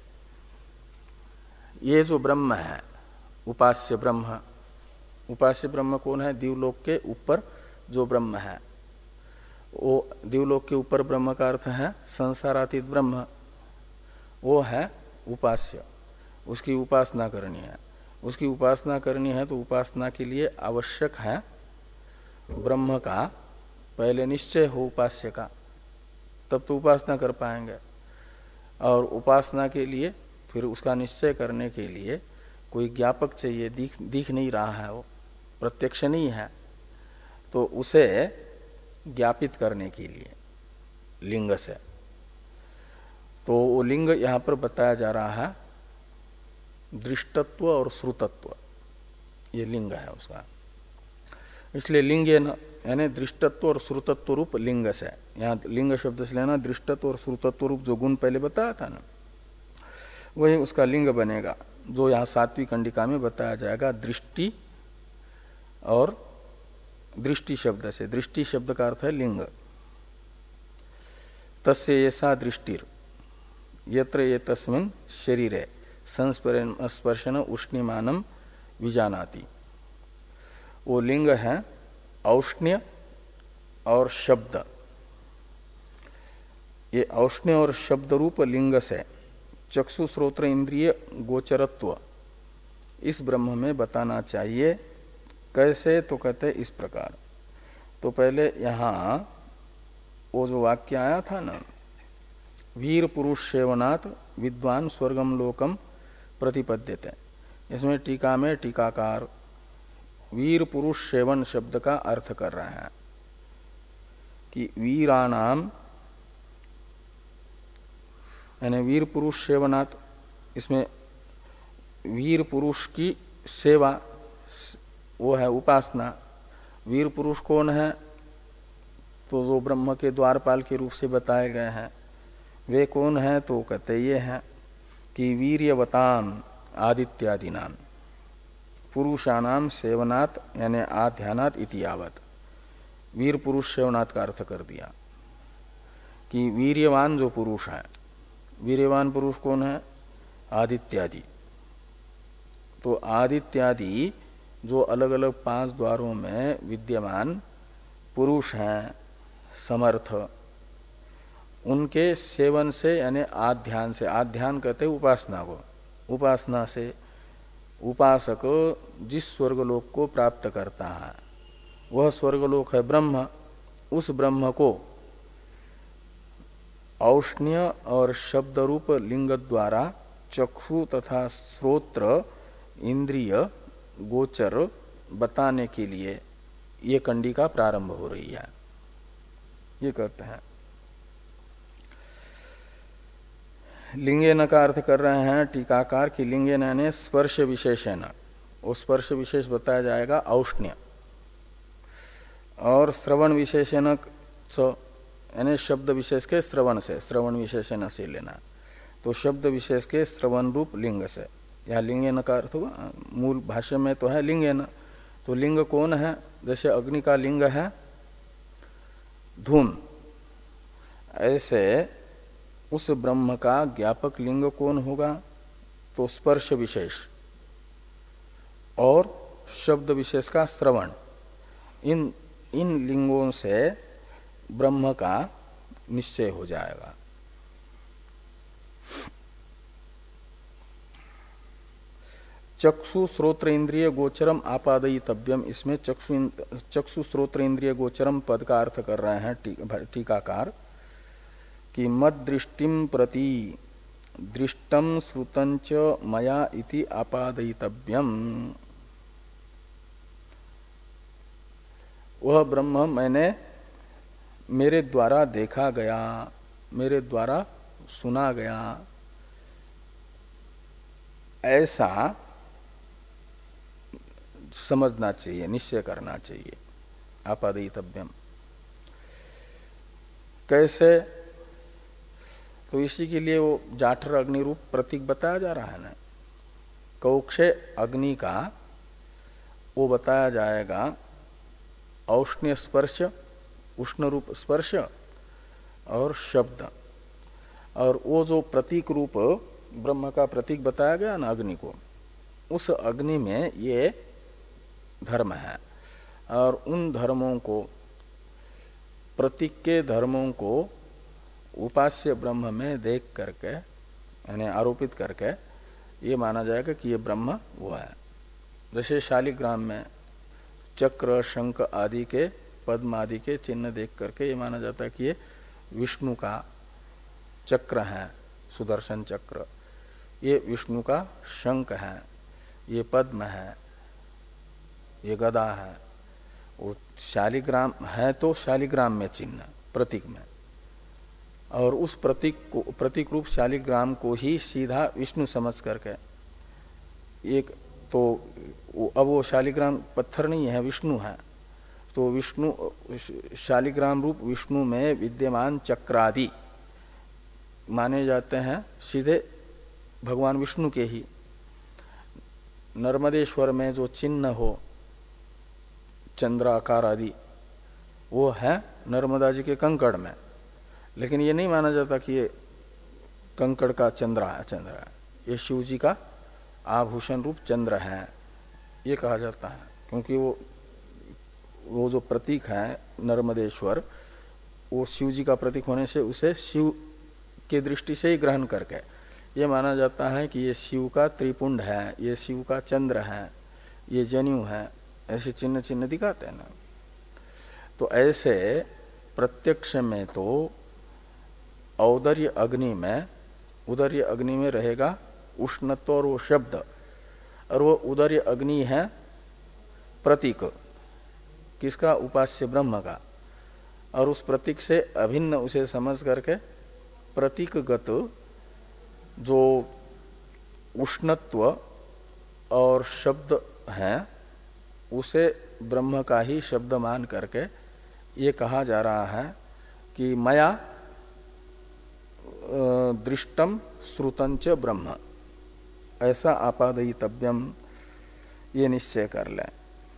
ये जो ब्रह्म है उपास्य ब्रह्म, उपास्य ब्रह्म कौन है? दिवलोक के ऊपर जो ब्रह्म है, वो दिवलोक के ऊपर ब्रह्म का अर्थ है संसारातीत ब्रह्म, वो है उपास्य, उसकी उपासना करनी है। उसकी उपासना करनी है तो उपासना के लिए आवश्यक है ब्रह्म का पहले निश्चय हो उपास्य का, तब तो उपासना कर पाएंगे। और उपासना के लिए फिर उसका निश्चय करने के लिए कोई ज्ञापक चाहिए, दिख दिख नहीं रहा है, वो प्रत्यक्ष नहीं है, तो उसे ज्ञापित करने के लिए लिंग से, तो वो लिंग यहां पर बताया जा रहा है दृष्टत्व और श्रुतत्व, ये लिंग है उसका। इसलिए लिंग यानी दृष्टत्व और श्रुतत्व रूप लिंग से, यहाँ लिंग शब्द से लेना दृष्टत्व और श्रुतत्व रूप जो गुण पहले बताया था ना, वही उसका लिंग बनेगा, जो यहाँ सातवीं कंडिका में बताया जाएगा। दृष्टि और दृष्टि शब्द से, दृष्टि शब्द का अर्थ है लिंग। तस्य ऐसा दृष्टिर यत्र ये तस्मिन् शरीरे संस्पर्शन उष्णिमानम विजानाति, वो लिंग है औष्ण्य और शब्द। ये औष्ण्य और शब्द रूप लिंग से चक्षु श्रोत्र इंद्रिय गोचरत्व इस ब्रह्म में बताना चाहिए। कैसे? तो कहते इस प्रकार। तो पहले यहां वो जो वाक्य आया था ना, वीर पुरुष सेवनात् विद्वान स्वर्गम लोकम प्रतिपद्यते, इसमें टीका में टीकाकार वीर पुरुष सेवन शब्द का अर्थ कर रहे हैं कि वीरानाम यानी वीर पुरुष सेवनात्, इसमें वीर पुरुष की सेवा वो है उपासना। वीर पुरुष कौन है? तो जो ब्रह्म के द्वारपाल के रूप से बताए गए हैं, वे कौन है? तो कहते ये हैं कि वीर्यवतान आदित्यादि नाम पुरुषानाम सेवनात् यानी आध्यानात् इति यावत, वीर पुरुष सेवनात् का अर्थ कर दिया कि वीर्यवान जो पुरुष है, वीर्यवान पुरुष कौन है? आदित्यादि। तो आदित्यादि जो अलग अलग पांच द्वारों में विद्यमान पुरुष हैं समर्थ, उनके सेवन से यानी आध्यान से, आध्यान कहते उपासना को, उपासना से उपासक जिस स्वर्गलोक को प्राप्त करता है वह स्वर्गलोक है ब्रह्म। उस ब्रह्म को औष्ण्य और शब्द रूप लिंग द्वारा चक्षु तथा श्रोत्र इंद्रिय गोचर बताने के लिए ये कंडिका प्रारंभ हो रही है। ये कहते हैं लिंगेन का अर्थ कर रहे हैं टीकाकार की लिंगेन यानी स्पर्श विशेषण, वो स्पर्श विशेष बताया जाएगा औष्ण्य, और श्रवण विशेषण यानी शब्द विशेष के श्रवण से, श्रवण विशेषण से लेना, तो शब्द विशेष के श्रवण रूप लिंग से। यह लिंगेन का अर्थ हुआ, मूल भाष्य में तो है लिंगेन। तो लिंग कौन है? जैसे अग्नि का लिंग है धूम, ऐसे उस ब्रह्म का ज्ञापक लिंग कौन होगा? तो स्पर्श विशेष और शब्द विशेष का श्रवण, इन इन लिंगों से ब्रह्म का निश्चय हो जाएगा। चक्षु श्रोत्र इंद्रिय गोचरम आपादयितव्यम, इसमें चक्षु चक्षु श्रोत्र इंद्रिय गोचरम पद का अर्थ कर रहे हैं टीकाकार कि मद दृष्टिम प्रति दृष्टम श्रुतंच मया इति आपादयितव्यम, वह ब्रह्म मैंने मेरे द्वारा देखा गया, मेरे द्वारा सुना गया, ऐसा समझना चाहिए, निश्चय करना चाहिए। आपादयितव्यम कैसे? तो इसी के लिए वो जाठर अग्नि रूप प्रतीक बताया जा रहा है ना, कौक्षे अग्नि का वो बताया जाएगा औष्ण्य स्पर्श, उष्ण रूप स्पर्श और शब्द। और वो जो प्रतीक रूप ब्रह्म का प्रतीक बताया गया ना अग्नि को, उस अग्नि में ये धर्म है। और उन धर्मों को, प्रतीक के धर्मों को उपास्य ब्रह्म में देख करके, यानी आरोपित करके ये माना जाएगा कि ये ब्रह्म वो है। जैसे शालिग्राम में चक्र, शंख आदि के, पद्म आदि के चिन्ह देख करके ये माना जाता है कि ये विष्णु का चक्र है, सुदर्शन चक्र, ये विष्णु का शंख है, ये पद्म है, ये गदा है। वो शालिग्राम है तो शालिग्राम में चिन्ह प्रतीक में, और उस प्रतीक को, प्रतीक रूप शालिग्राम को ही सीधा विष्णु समझ करके एक तो अब वो शालिग्राम पत्थर नहीं है, विष्णु है। तो विष्णु, शालिग्राम रूप विष्णु में विद्यमान चक्रादि माने जाते हैं सीधे भगवान विष्णु के ही। नर्मदेश्वर में जो चिन्ह हो चंद्राकार आदि, वो है नर्मदा जी के कंकड़ में, लेकिन ये नहीं माना जाता कि ये कंकड़ का चंद्र है, चंद्र है, ये शिव जी का आभूषण रूप चंद्र है, ये कहा जाता है। क्योंकि वो वो जो प्रतीक है नर्मदेश्वर, वो शिव जी का प्रतीक होने से उसे शिव के दृष्टि से ही ग्रहण करके ये माना जाता है कि ये शिव का त्रिपुंड है, ये शिव का चंद्र है, ये जनेऊ है, ऐसे चिन्ह चिन्ह दिखाते हैं ना। तो ऐसे प्रत्यक्ष में तो औदर्य अग्नि में, उदर्य अग्नि में रहेगा उष्णत्व और वो शब्द, और वो उदर्य अग्नि है प्रतीक किसका, उपास्य ब्रह्म का। और उस प्रतीक से अभिन्न उसे समझ करके प्रतीकगत जो उष्णत्व और शब्द है उसे ब्रह्म का ही शब्द मान करके ये कहा जा रहा है कि मया दृष्टम श्रुतंच ब्रह्म, ऐसा आपादयितव्यम, ये निश्चय कर लें।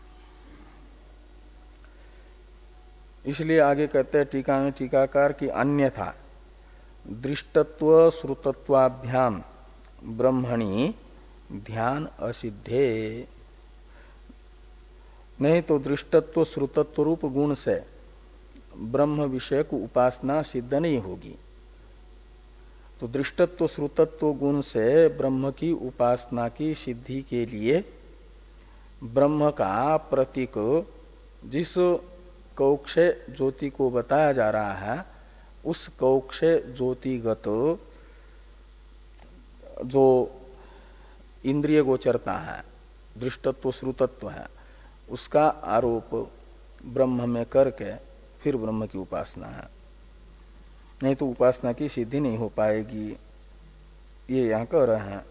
इसलिए आगे कहते हैं टीका में टीकाकार की अन्यथा दृष्टत्व श्रुतत्वाभ्याम ब्रह्मणि ध्यान असिद्धे। नहीं तो दृष्टत्व श्रुतत्व रूप गुण से ब्रह्म विषय को उपासना सिद्ध नहीं होगी। तो दृष्टत्व श्रुतत्व गुण से ब्रह्म की उपासना की सिद्धि के लिए ब्रह्म का प्रतीक जिस कौक्षे ज्योति को बताया जा रहा है, उस कौक्षे ज्योतिगत जो इंद्रिय गोचरता है, दृष्टत्व श्रुतत्व है, उसका आरोप ब्रह्म में करके फिर ब्रह्म की उपासना है। नहीं तो उपासना की सिद्धि नहीं हो पाएगी, ये यहां कह रहे हैं।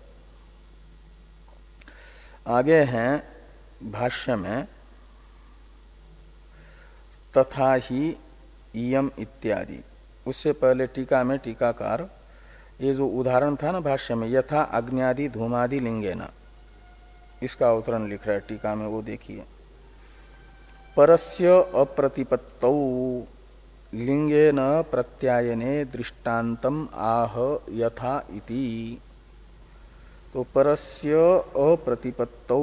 आगे हैं भाष्य में तथा ही इयम इत्यादि। उससे पहले टीका में टीकाकार ये जो उदाहरण था ना भाष्य में, यथा अग्न्यादि धूमादि लिंगेन, इसका अवतरण लिख रहा है टीका में, वो देखिए। परस्य अप्रतिपत्तौ लिंगेन प्रत्यायने दृष्टान्तम आह यथा इति। तो परस्य अप्रतिपत्तौ,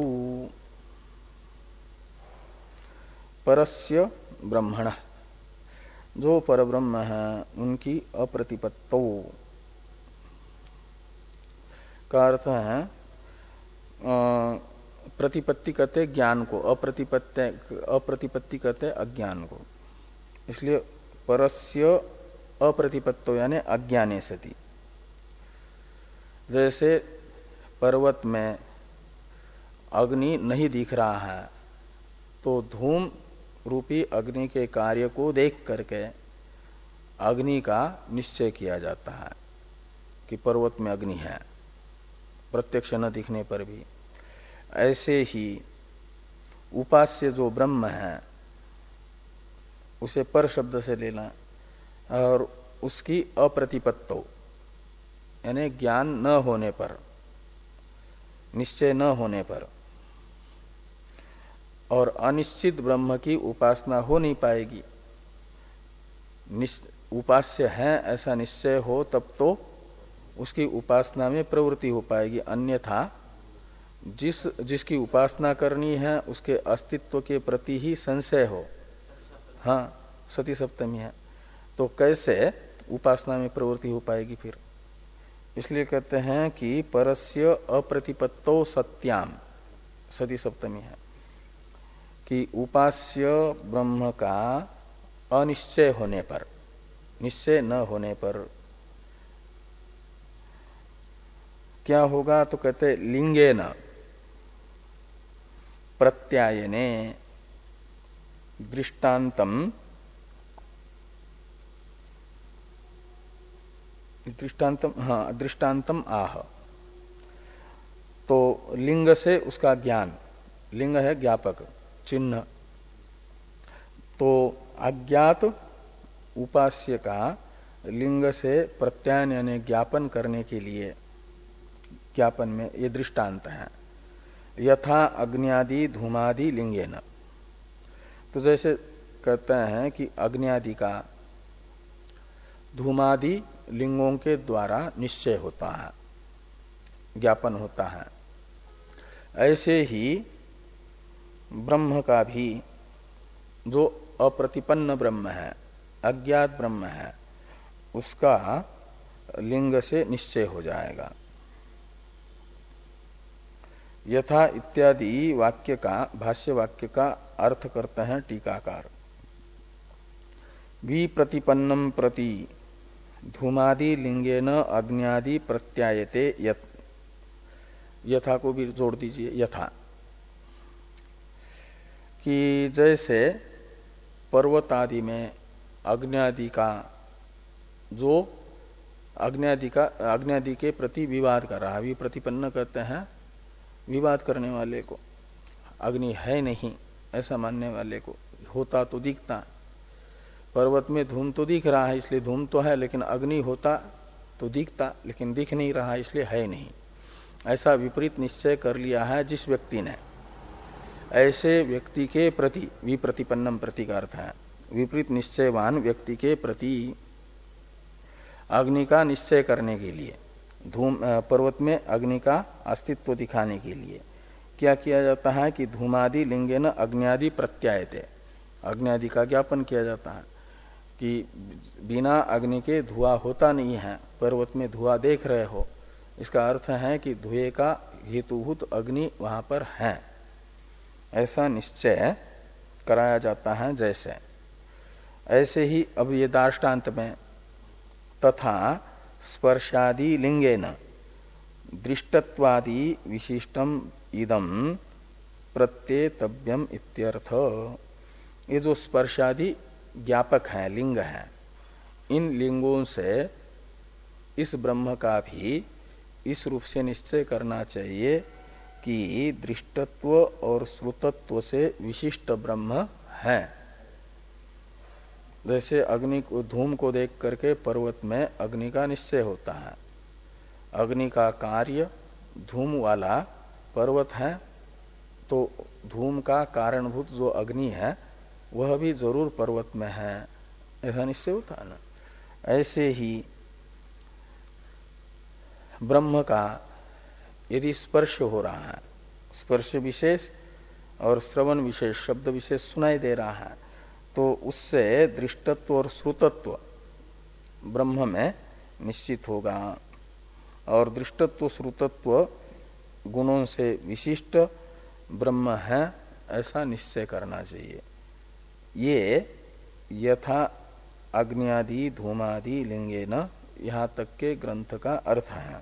परस्य ब्रह्मण, जो परब्रह्म है उनकी अप्रतिपत्तौ का अर्थ है प्रतिपत्ति कहते ज्ञान को, अप्रतिपत्ति अप्रतिपत्ति कहते अज्ञान को। इसलिए परस्य अप्रतिपत्तो यानी अज्ञाने सति। जैसे पर्वत में अग्नि नहीं दिख रहा है तो धूम रूपी अग्नि के कार्य को देख करके अग्नि का निश्चय किया जाता है कि पर्वत में अग्नि है, प्रत्यक्ष न दिखने पर भी। ऐसे ही उपास्य जो ब्रह्म है उसे पर शब्द से लेना, और उसकी अप्रतिपत्तो यानी ज्ञान न होने पर, निश्चय न होने पर और अनिश्चित ब्रह्म की उपासना हो नहीं पाएगी। उपास्य है ऐसा निश्चय हो तब तो उसकी उपासना में प्रवृत्ति हो पाएगी, अन्यथा जिस जिसकी उपासना करनी है उसके अस्तित्व के प्रति ही संशय हो, हाँ सती सप्तमी है, तो कैसे उपासना में प्रवृत्ति हो पाएगी फिर। इसलिए कहते हैं कि परस्य अप्रतिपत्तो सत्याम, सती सप्तमी है कि उपास्य ब्रह्म का अनिश्चय होने पर, निश्चय न होने पर क्या होगा, तो कहते लिंगे न प्रत्यायने दृष्टांतम, दृष्टांतम हाँ दृष्टांतम आह, तो लिंग से उसका ज्ञान, लिंग है ज्ञापक चिन्ह, तो अज्ञात उपास्य का लिंग से प्रत्यायन यानी ज्ञापन करने के लिए, ज्ञापन में ये दृष्टांत है। यथा अग्न्यादि धूमादि लिंगेन, तो जैसे कहते हैं कि अग्न्यादि का धूमादि लिंगों के द्वारा निश्चय होता है, ज्ञापन होता है, ऐसे ही ब्रह्म का भी जो अप्रतिपन्न ब्रह्म है, अज्ञात ब्रह्म है, उसका लिंग से निश्चय हो जाएगा। यथा इत्यादि वाक्य का, भाष्य वाक्य का अर्थ करते हैं टीकाकार। विप्रतिपन्नम प्रति धूमादि लिंगेन अग्न्यादि प्रत्यायते यत, यथा को भी जोड़ दीजिए, यथा कि जैसे पर्वत आदि में अग्न्यादि का, जो अग्न्यादि का अग्न्यादि के प्रति विवाद कर रहा है, विप्रतिपन्न कहते हैं विवाद करने वाले को, अग्नि है नहीं ऐसा मानने वाले को, होता तो दिखता, पर्वत में धूम तो दिख रहा है इसलिए धूम तो है, लेकिन अग्नि होता तो दिखता, लेकिन दिख नहीं रहा इसलिए है नहीं, ऐसा विपरीत निश्चय कर लिया है जिस व्यक्ति ने, ऐसे व्यक्ति के प्रति, विप्रतिपन्नम प्रति का अर्थ है विपरीत निश्चयवान व्यक्ति के प्रति अग्नि का निश्चय करने के लिए, धूम पर्वत में अग्नि का अस्तित्व दिखाने के लिए क्या किया जाता है कि धूमादि लिंगेन अग्न्यादि प्रत्यायते, अग्न्यादि का ज्ञापन किया जाता है कि बिना अग्नि के धुआं होता नहीं है, पर्वत में धुआं देख रहे हो, इसका अर्थ है कि धुएं का हेतुभूत अग्नि वहां पर है, ऐसा निश्चय कराया जाता है। जैसे ऐसे ही अब ये दार्ष्टान्त में तथा स्पर्शादि लिंगेन दृष्टत्वादि विशिष्टम इदम प्रत्येतव्यम इत्यर्थ, ये जो स्पर्शादि ज्ञापक हैं, लिंग हैं, इन लिंगों से इस ब्रह्म का भी इस रूप से निश्चय करना चाहिए कि दृष्टत्व और श्रुतत्व से विशिष्ट ब्रह्म है। जैसे अग्नि को, धूम को देख करके पर्वत में अग्नि का निश्चय होता है, अग्नि का कार्य धूम वाला पर्वत है, तो धूम का कारणभूत जो अग्नि है वह भी जरूर पर्वत में है, ऐसा निश्चय होता है ना। ऐसे ही ब्रह्म का यदि स्पर्श हो रहा है, स्पर्श विशेष और श्रवण विशेष, शब्द विशेष सुनाई दे रहा है, तो उससे दृष्टत्व और श्रुतत्व ब्रह्म में निश्चित होगा, और दृष्टत्व श्रुतत्व गुणों से विशिष्ट ब्रह्म है ऐसा निश्चय करना चाहिए। ये यथा अग्न्यादि धूमादि लिंगेन, यहाँ तक के ग्रंथ का अर्थ है।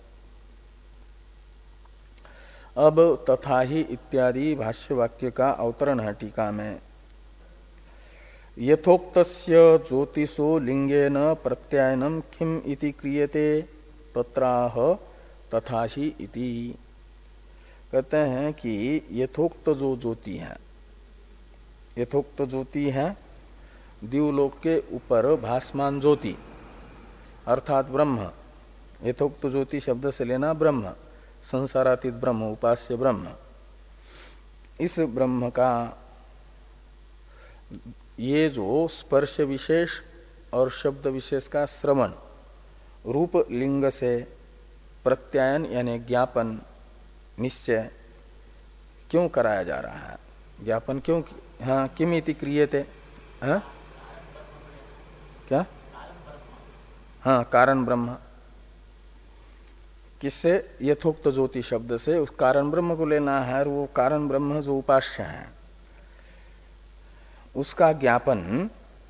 अब तथा ही इत्यादि भाष्य वाक्य का अवतरण है टीका में। यथोक्तस्य ज्योतिषो लिंगेन प्रत्यायनम किम इति क्रियते तत्राह तथा ही इति। कहते हैं कि यथोक्त जो ज्योति है, यथोक्त ज्योति है दिवलोक के ऊपर भासमान ज्योति अर्थात ब्रह्म, यथोक्त ज्योति शब्द से लेना ब्रह्म, संसारातीत ब्रह्म, उपास्य ब्रह्म, इस ब्रह्म का ये जो स्पर्श विशेष और शब्द विशेष का श्रवण रूप लिंग से प्रत्यायन यानी ज्ञापन निश्चय क्यों कराया जा रहा है? ज्ञापन क्यों? हाँ, किमिति क्रियते, हाँ क्या? हाँ, कारण ब्रह्म। किससे? यथोक्त ज्योति शब्द से उस कारण ब्रह्म को लेना है, और वो कारण ब्रह्म जो उपास्य है उसका ज्ञापन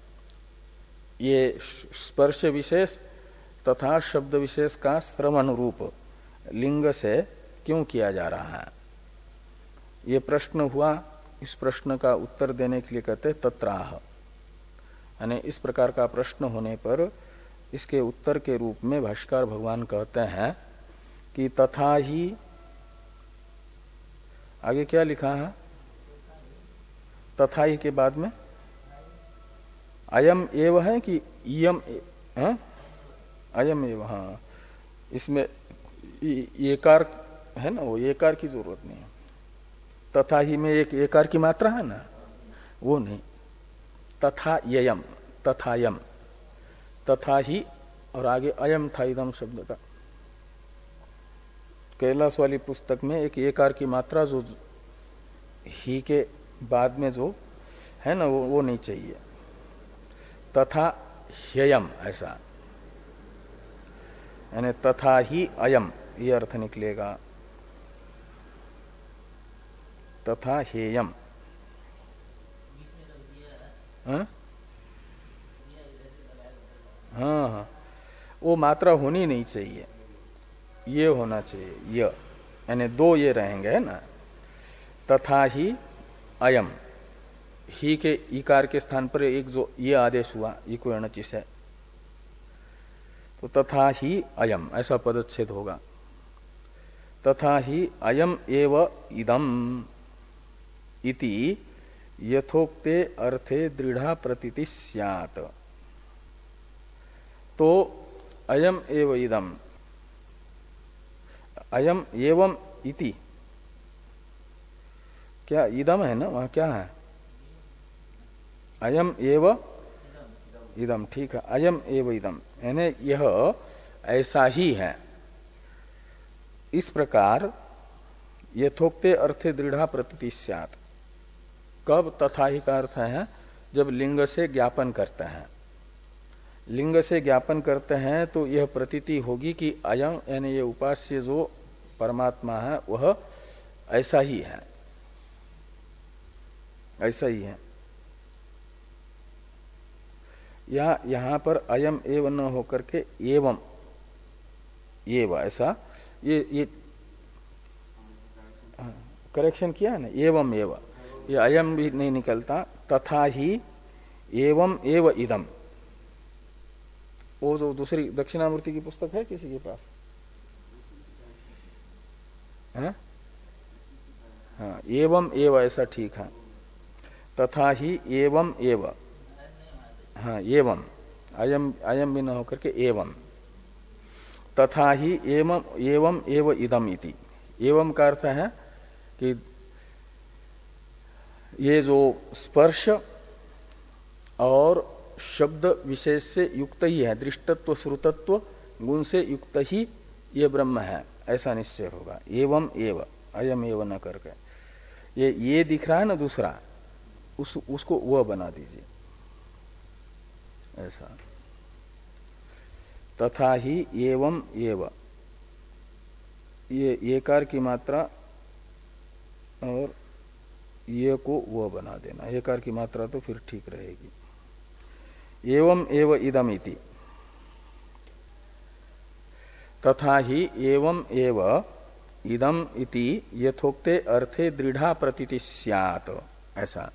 ये स्पर्श विशेष तथा शब्द विशेष का श्रवण रूप लिंग से क्यों किया जा रहा है? ये प्रश्न हुआ। इस प्रश्न का उत्तर देने के लिए कहते तत्राह, यानी इस प्रकार का प्रश्न होने पर इसके उत्तर के रूप में भाष्यकार भगवान कहते हैं कि तथा ही, आगे क्या लिखा है? तथा ही के बाद में अयम एव है कि इयम? है अयम एव। हाँ, इसमें एकार है ना, वो एकार की जरूरत नहीं है। तथा ही में एक एकार की मात्रा है ना, वो नहीं। तथा ययम, तथायम, तथा ही और आगे अयम था इदम शब्द का। कैलाश वाली पुस्तक में एक एकार की मात्रा जो ही के बाद में जो है ना, वो वो नहीं चाहिए। तथा ह्ययम ऐसा, यानी तथा ही अयम, ये अर्थ निकलेगा। तथा हेयम। हाँ हाँ हाँ, वो मात्रा होनी नहीं चाहिए, ये होना चाहिए य, यानी दो ये रहेंगे, है ना। तथा ही अयम, ही के इकार के स्थान पर एक जो ये आदेश हुआ इको एणचिस है, तो तथा ही अयम ऐसा पदच्छेद होगा। तथा ही अयम एव इदम इति यथोक्ते अर्थे दृढ़ा प्रतीति स्यात्। तो अयम एव इदम, अयम एवं इति, क्या इदम है ना, वहां क्या है? अयम एव इदम, ठीक है। अयम एव इदम यानी यह ऐसा ही है। इस प्रकार यथोक्ते अर्थे दृढ़ा प्रतीति स्यात्। कब तथा ही का अर्थ है? जब लिंग से ज्ञापन करते हैं। लिंग से ज्ञापन करते हैं तो यह प्रतीति होगी कि अयम यानी ये उपास्य जो परमात्मा है वह ऐसा ही है, ऐसा ही है। या यहां पर अयम एव न होकर के एवं एव ऐसा, ये ये करेक्शन किया है ना, एवं एव, ये अयम भी नहीं निकलता। तथा ही एवं एव इदम, वो जो दूसरी दक्षिणामूर्ति की पुस्तक है किसी के पास? है? हाँ, एवं एव ऐसा ठीक है। तथा ही एवं एव, हाँ एवं, अयम अयम भी न होकर के एवं। तथा ही एवं एवं एव इदम इति, एवं का अर्थ है कि ये जो स्पर्श और शब्द विशेष से युक्त ही है, दृष्टत्व श्रुतत्व गुण से युक्त ही ये ब्रह्म है, ऐसा निश्चय होगा। एवं एव, अयम एव न करके, ये ये दिख रहा है ना दूसरा, उस उसको वह बना दीजिए ऐसा। तथा ही एवं एव, ये एकार की मात्रा और ये को वह बना देना, एकार की मात्रा तो फिर ठीक रहेगी। एवं एव इदम इति, तथा ही एवं एव इदम इति यथोक्ते अर्थे दृढ़ा प्रतीति स्यात्, ऐसा।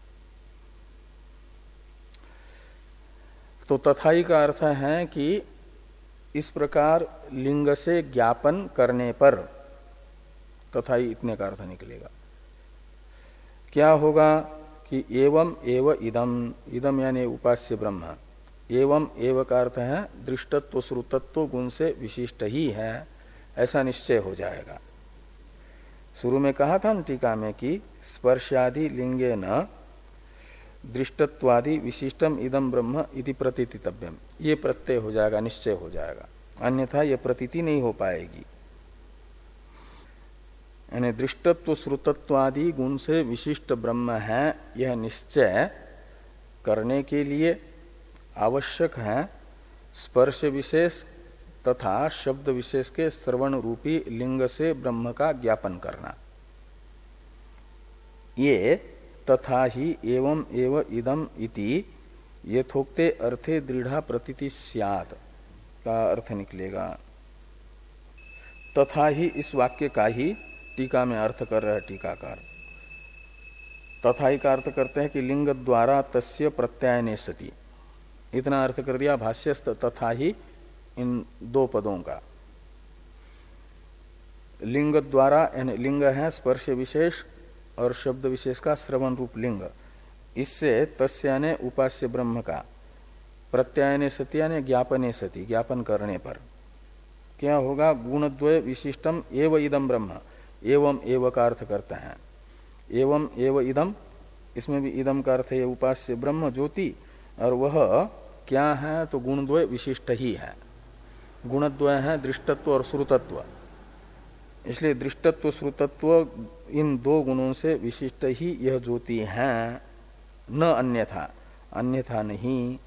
तो तथाई का अर्थ है कि इस प्रकार लिंग से ज्ञापन करने पर तथाई इतने का अर्थ निकलेगा। क्या होगा कि एवं एव इदम, इदम यानी उपास्य ब्रह्म, एवं एव का अर्थ है दृष्टत्व श्रुतत्व गुण से विशिष्ट ही है, ऐसा निश्चय हो जाएगा। शुरू में कहा था न टीका में कि स्पर्शादि लिंगे न दृष्टत्वादि विशिष्टम इदम ब्रह्म इति प्रतीतितव्यम, ये प्रत्यय हो जाएगा, निश्चय हो जाएगा, अन्यथा ये प्रतीति नहीं हो पाएगी। यानी दृष्टत्व श्रुतत्वादि गुण से विशिष्ट ब्रह्म है, यह निश्चय करने के लिए आवश्यक है स्पर्श विशेष तथा शब्द विशेष के श्रवण रूपी लिंग से ब्रह्म का ज्ञापन करना। ये तथा ही एवं एव इदम इति यथोक्ते अर्थे दृढ़ा प्रतीति स्यात् का अर्थ निकलेगा। तथा ही इस वाक्य का ही टीका में अर्थ कर रहे टीकाकार। तथा ही का अर्थ करते हैं कि लिंग द्वारा तस्य प्रत्यायने सति, इतना अर्थ कर दिया भाष्यस्थ तथा ही इन दो पदों का। लिंग द्वारा यानी लिंग है स्पर्श विशेष और शब्द विशेष का श्रवण रूप लिंग, इससे तस्य यानी उपास्य ब्रह्म का प्रत्यायने सति यानी ज्ञापने सति, ज्ञापन करने पर क्या होगा, गुणद्वय विशिष्टम एव इदम ब्रह्म, एवं एव का अर्थ करते हैं। एवं एव इदम, इसमें भी इदम का अर्थ है उपास्य ब्रह्म ज्योति, और वह क्या है तो गुणद्वय विशिष्ट ही है। गुणद्वय है दृष्टत्व और श्रुतत्व, इसलिए दृष्टत्व श्रुतत्व इन दो गुणों से विशिष्ट ही यह ज्योति है, न अन्यथा, अन्यथा नहीं।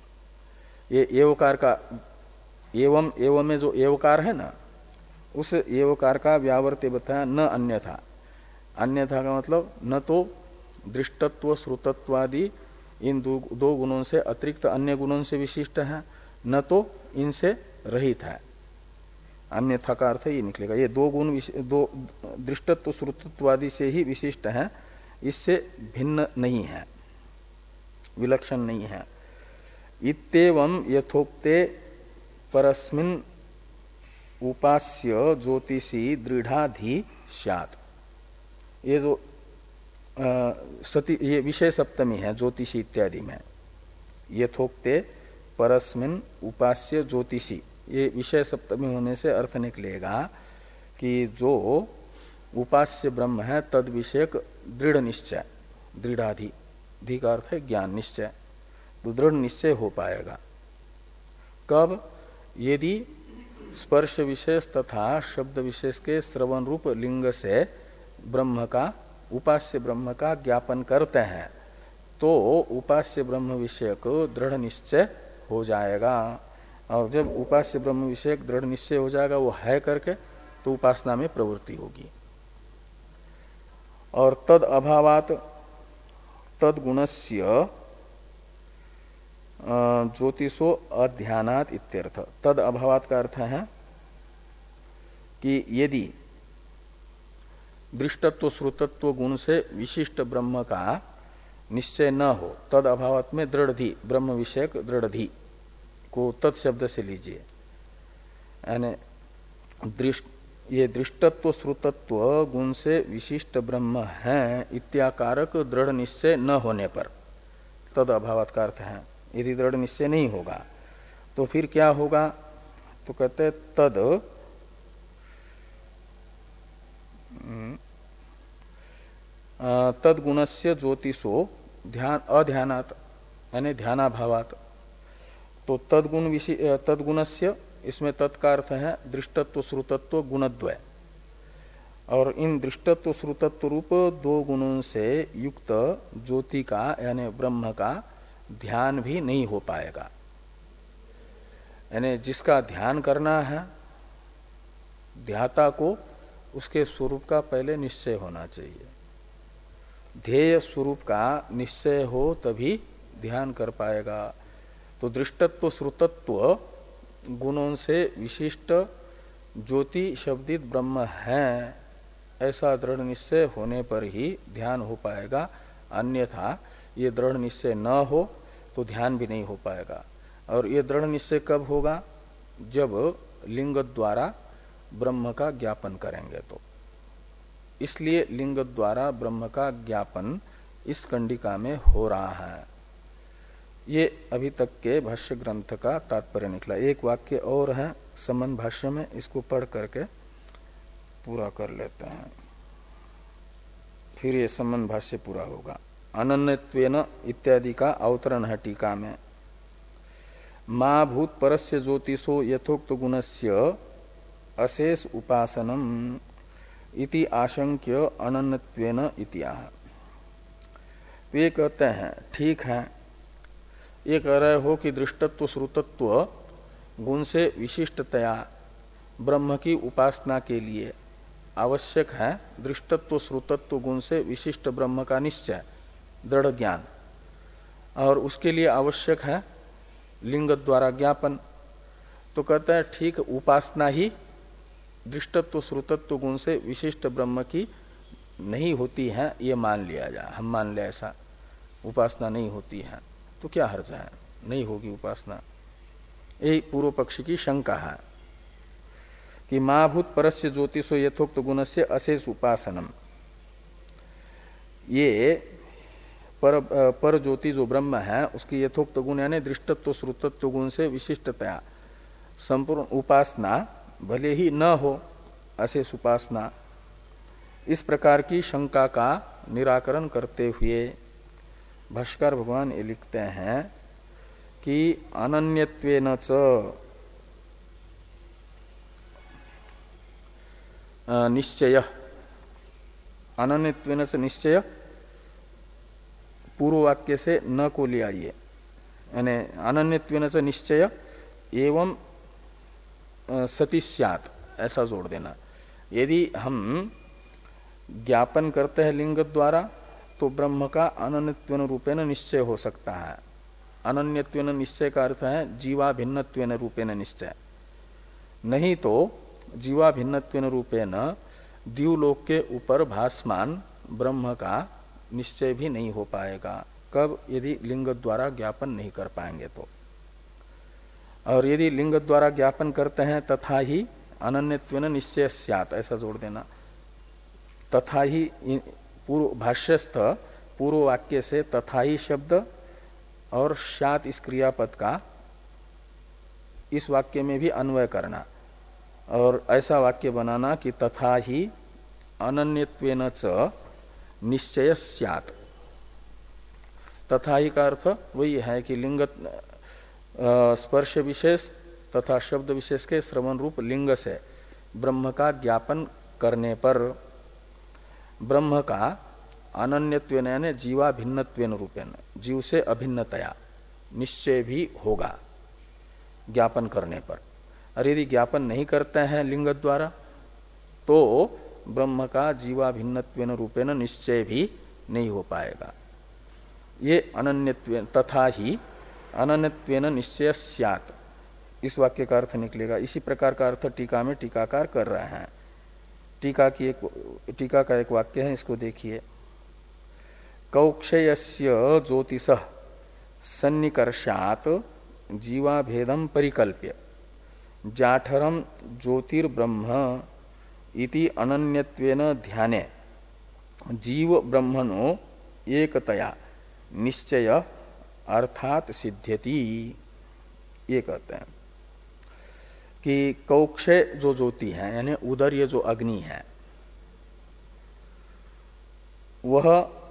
ये एवकार का एवं एवं में जो एवकार है ना, उस एवकार का व्यावर्त्य बताया न अन्यथा। अन्यथा का मतलब न तो दृष्टत्व श्रुतत्वादि इन दो, दो गुणों से अतिरिक्त अन्य गुणों से विशिष्ट है, न तो इनसे रहित है। अन्यथा का अर्थ ये निकलेगा, ये दो गुण दो दृष्टत्व श्रुतत्वादि से ही विशिष्ट है, इससे भिन्न नहीं है, विलक्षण नहीं है। इत्येवं यथोक्ते परस्मिन् उपास्य ज्योतिषी दृढ़ाधि स्यात्, ये जो आ, सती ये विषय सप्तमी है ज्योतिषी इत्यादि में। यथोक्ते परस्मिन् उपास्य ज्योतिषी, ये विषय सप्तमी होने से अर्थ निकलेगा कि जो उपास्य ब्रह्म है तद विषयक दृढ़ निश्चय, दृढ़ाधि, धी का अर्थ है ज्ञान निश्चय, तो दृढ़ निश्चय हो पाएगा। कब, यदि स्पर्श विशेष तथा शब्द विशेष के श्रवण रूप लिंग से ब्रह्म का, उपास्य ब्रह्म का ज्ञापन करते हैं, तो उपास्य ब्रह्म विषयक दृढ़ निश्चय हो जाएगा। और जब उपास्य ब्रह्म विषयक दृढ़ निश्चय हो जाएगा वो है करके, तो उपासना में प्रवृत्ति होगी। और तद अभावात तद गुणस्य ज्योतिषो अध्यानात इत्यर्थ। तद अभावात का अर्थ है कि यदि दृष्टत्व श्रुतत्व गुण से विशिष्ट ब्रह्म का निश्चय न हो, तद अभावात में दृढ़धि, ब्रह्म विषयक दृढ़धि को तत्शब्द से लीजिए, यानी दृष्ट ये दृष्टत्व श्रुतत्व गुण से विशिष्ट ब्रह्म है इत्याकारक दृढ़ निश्चय न होने पर तद अभावात का अर्थ है। यदि दृढ़ निश्चय नहीं होगा तो फिर क्या होगा, तो कहते तद तद गुणस्य ज्योतिषो ध्यान अध्यानात यानी ध्यानाभावात, तो तदगुण विषय तदगुणस्य, इसमें तत्का अर्थ है दृष्टत्व श्रुतत्व गुणद्वय, और इन दृष्टत्व श्रुतत्व रूप दो गुणों से युक्त ज्योति का यानी ब्रह्म का ध्यान भी नहीं हो पाएगा। यानी जिसका ध्यान करना है, ध्याता को उसके स्वरूप का पहले निश्चय होना चाहिए। ध्येय स्वरूप का निश्चय हो तभी ध्यान कर पाएगा। तो दृष्टत्व श्रुतत्व गुणों से विशिष्ट ज्योति शब्दित ब्रह्म है, ऐसा दृढ़ निश्चय होने पर ही ध्यान हो पाएगा, अन्यथा ये दृढ़ निश्चय न हो तो ध्यान भी नहीं हो पाएगा। और ये दृढ़ निश्चय कब होगा, जब लिंग द्वारा ब्रह्म का ज्ञापन करेंगे तो। इसलिए लिंग द्वारा ब्रह्म का ज्ञापन इस कंडिका में हो रहा है। ये अभी तक के भाष्य ग्रंथ का तात्पर्य निकला। एक वाक्य और है संबंध भाष्य में, इसको पढ़ करके पूरा कर लेते हैं, फिर ये संबंध भाष्य पूरा होगा। अनन्यत्वेन इत्यादि का अवतरण है टीका में। मा भूत परस्य ज्योतिषो यथोक्त गुणस्य अशेष उपासनम इति आशंक्य अनन्यत्वेन इत्याह। तो ये कहते हैं ठीक है, ये कह रहे हो कि दृष्टत्व श्रुतत्व गुण से विशिष्टतया ब्रह्म की उपासना के लिए आवश्यक है दृष्टत्व श्रुतत्व गुण से विशिष्ट ब्रह्म का निश्चय, दृढ़ ज्ञान, और उसके लिए आवश्यक है लिंग द्वारा ज्ञापन। तो कहते हैं ठीक, उपासना ही दृष्टत्व श्रुतत्व गुण से विशिष्ट ब्रह्म की नहीं होती है, ये मान लिया जाए, हम मान ले ऐसा उपासना नहीं होती है, तो क्या हर्ज है, नहीं होगी उपासना। यही पूर्व पक्षी की शंका है कि महाभूत परस्य ज्योतिषो यथोक्त गुणस्य अशेष उपासनम, ये पर पर ज्योति जो ब्रह्म है उसकी यथोक्त गुण यानी दृष्टत्व श्रुतत्व गुण से विशिष्टतया संपूर्ण उपासना भले ही न हो, अशेष उपासना, इस प्रकार की शंका का निराकरण करते हुए भाष्कर भगवान ये लिखते हैं कि अनन्यत्वेन च निश्चय, अनन्यत्वेन च निश्चय पूर्व वाक्य से न को ले आइए, यानी अनन्यत्वेन च निश्चय एवं सति स्यात्, ऐसा जोड़ देना। यदि हम ज्ञापन करते हैं लिंग द्वारा तो ब्रह्म का अनन्यत्वेन रूपेण निश्चय हो सकता है। अनन्यत्वेन निश्चय का अर्थ है जीवा भिन्नत्वेन रूपेण निश्चय, नहीं तो जीवा भिन्नत्वेन रूपेण द्युलोक के ऊपर भासमान ब्रह्म का निश्चय भी नहीं हो पाएगा। कब? यदि लिंग द्वारा ज्ञापन नहीं कर पाएंगे तो। और यदि लिंग द्वारा ज्ञापन करते हैं तथा ही अनन्यत्वेन निश्चय स्यात्, ऐसा जोड़ देना। तथा ही पूर्व भाष्यस्थ पूर्व वाक्य से तथा ही शब्द और स्यात् इस क्रियापद का इस वाक्य में भी अन्वय करना और ऐसा वाक्य बनाना कि तथा ही अनन्यत्वेन च निश्चय स्यात्। तथा ही का अर्थ वही है कि लिंग स्पर्श विशेष तथा शब्द विशेष के श्रवण रूप लिंग से ब्रह्म का ज्ञापन करने पर ब्रह्म का अनन्यत्वेन यानी जीवा भिन्नत्वेन रूपेण, जीव से अभिन्नतया निश्चय भी होगा ज्ञापन करने पर। और यदि ज्ञापन नहीं करते हैं लिंग द्वारा तो ब्रह्म का जीवा भिन्नत्वेन रूपेण निश्चय भी नहीं हो पाएगा। ये अनन्यत्वेन तथा ही अनन्यत्वेन निश्चय स्यात्, इस वाक्य का अर्थ निकलेगा। इसी प्रकार का अर्थ टीका में टीकाकार कर रहे हैं। टीका की एक टीका का एक वाक्य है, इसको देखिए। कौक्षयस्य ज्योतिषः सन्निकर्षात् जीवाभेदं परिकल्प्य जाठरम ज्योतिर्ब्रह्म इति अनन्यत्वेन ध्याने जीव ब्रह्मणो एकतया निश्चय अर्थात सिद्ध्यति। ये कहते हैं कि कौक्षय जो ज्योति है यानी उदर्य जो अग्नि है वह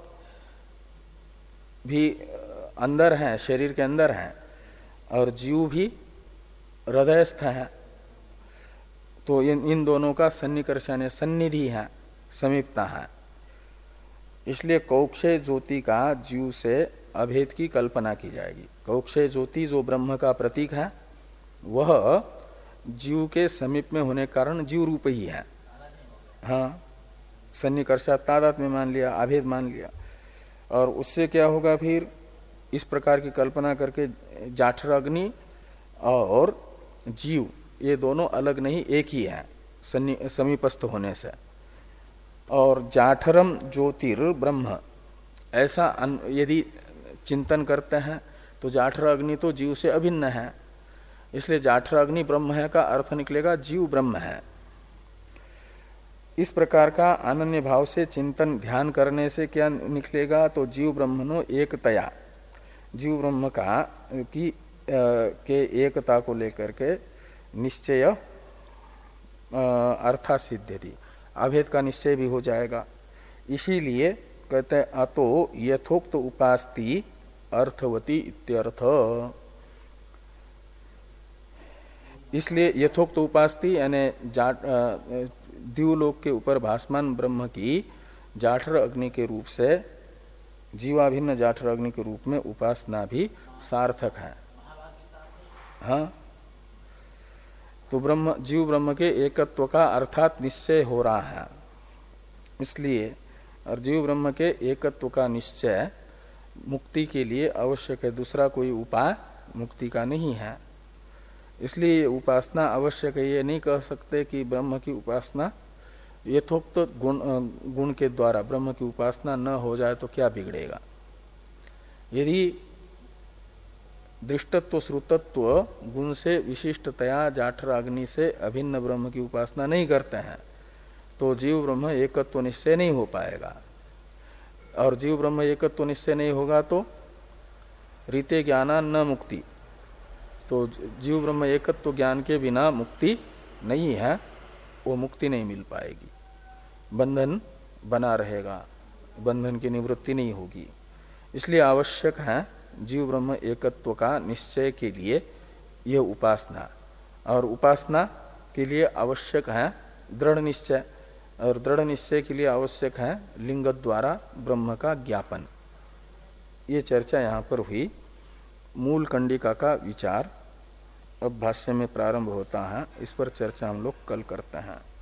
भी अंदर है, शरीर के अंदर है, और जीव भी हृदयस्थ है। तो इन इन दोनों का सन्निकर्षण सन्निधि है, समीपता है। इसलिए कौक्षय ज्योति का जीव से अभेद की कल्पना की जाएगी। कौक्षय ज्योति जो ब्रह्म का प्रतीक है वह जीव के समीप में होने के कारण जीव रूप ही है। हाँ, सन्निकर्षा तादात में मान लिया, अभेद मान लिया, और उससे क्या होगा फिर इस प्रकार की कल्पना करके जाठर अग्नि और जीव ये दोनों अलग नहीं एक ही है समीपस्थ होने से। और जाठरम ज्योतिर ब्रह्म ऐसा यदि चिंतन करते हैं तो जाठर अग्नि तो जीव से अभिन्न है, इसलिए जाठर अग्नि ब्रह्म है का अर्थ निकलेगा जीव ब्रह्म है। इस प्रकार का अनन्य भाव से चिंतन ध्यान करने से क्या निकलेगा? तो जीव ब्रह्मनो एकतया, जीव ब्रह्म का की के एकता को लेकर के निश्चय अर्थात सिद्ध्यति, अभेद का निश्चय भी हो जाएगा। इसीलिए कहते हैं अतो यथोक्त उपास्ति अर्थवती इत्यर्थ। इसलिए यथोक्त उपास्ति यानी द्यूलोक के ऊपर भासमान ब्रह्म की जाठर अग्नि के रूप से जीवाभिन्न जाठर अग्नि के रूप में उपासना भी सार्थक है। हाँ, तो ब्रह्म जीव ब्रह्म के एकत्व का अर्थात निश्चय हो रहा है। इसलिए और जीव ब्रह्म के एकत्व का निश्चय मुक्ति के लिए आवश्यक है, दूसरा कोई उपाय मुक्ति का नहीं है। इसलिए उपासना आवश्यक है। ये नहीं कह सकते कि ब्रह्म की उपासना यथोक्त गुण गुण के द्वारा ब्रह्म की उपासना न हो जाए तो क्या बिगड़ेगा। यदि दृष्टत्व श्रुतत्व गुण से विशिष्टतया जाठर अग्नि से अभिन्न ब्रह्म की उपासना नहीं करते हैं तो जीव ब्रह्म एकत्व निश्चय नहीं हो पाएगा। और जीव ब्रह्म एकत्व निश्चय नहीं होगा तो रीते ज्ञाना न मुक्ति, तो जीव ब्रह्म एकत्व ज्ञान के बिना मुक्ति नहीं है, वो मुक्ति नहीं मिल पाएगी, बंधन बना रहेगा, बंधन की निवृत्ति नहीं होगी। इसलिए आवश्यक है जीव ब्रह्म एकत्व का निश्चय के लिए यह उपासना, और उपासना के लिए आवश्यक है दृढ़ निश्चय, और दृढ़ निश्चय के लिए आवश्यक है लिंग द्वारा ब्रह्म का ज्ञापन। ये चर्चा यहाँ पर हुई। मूल कंडिका का विचार अब भाष्य में प्रारंभ होता है, इस पर चर्चा हम लोग कल करते हैं।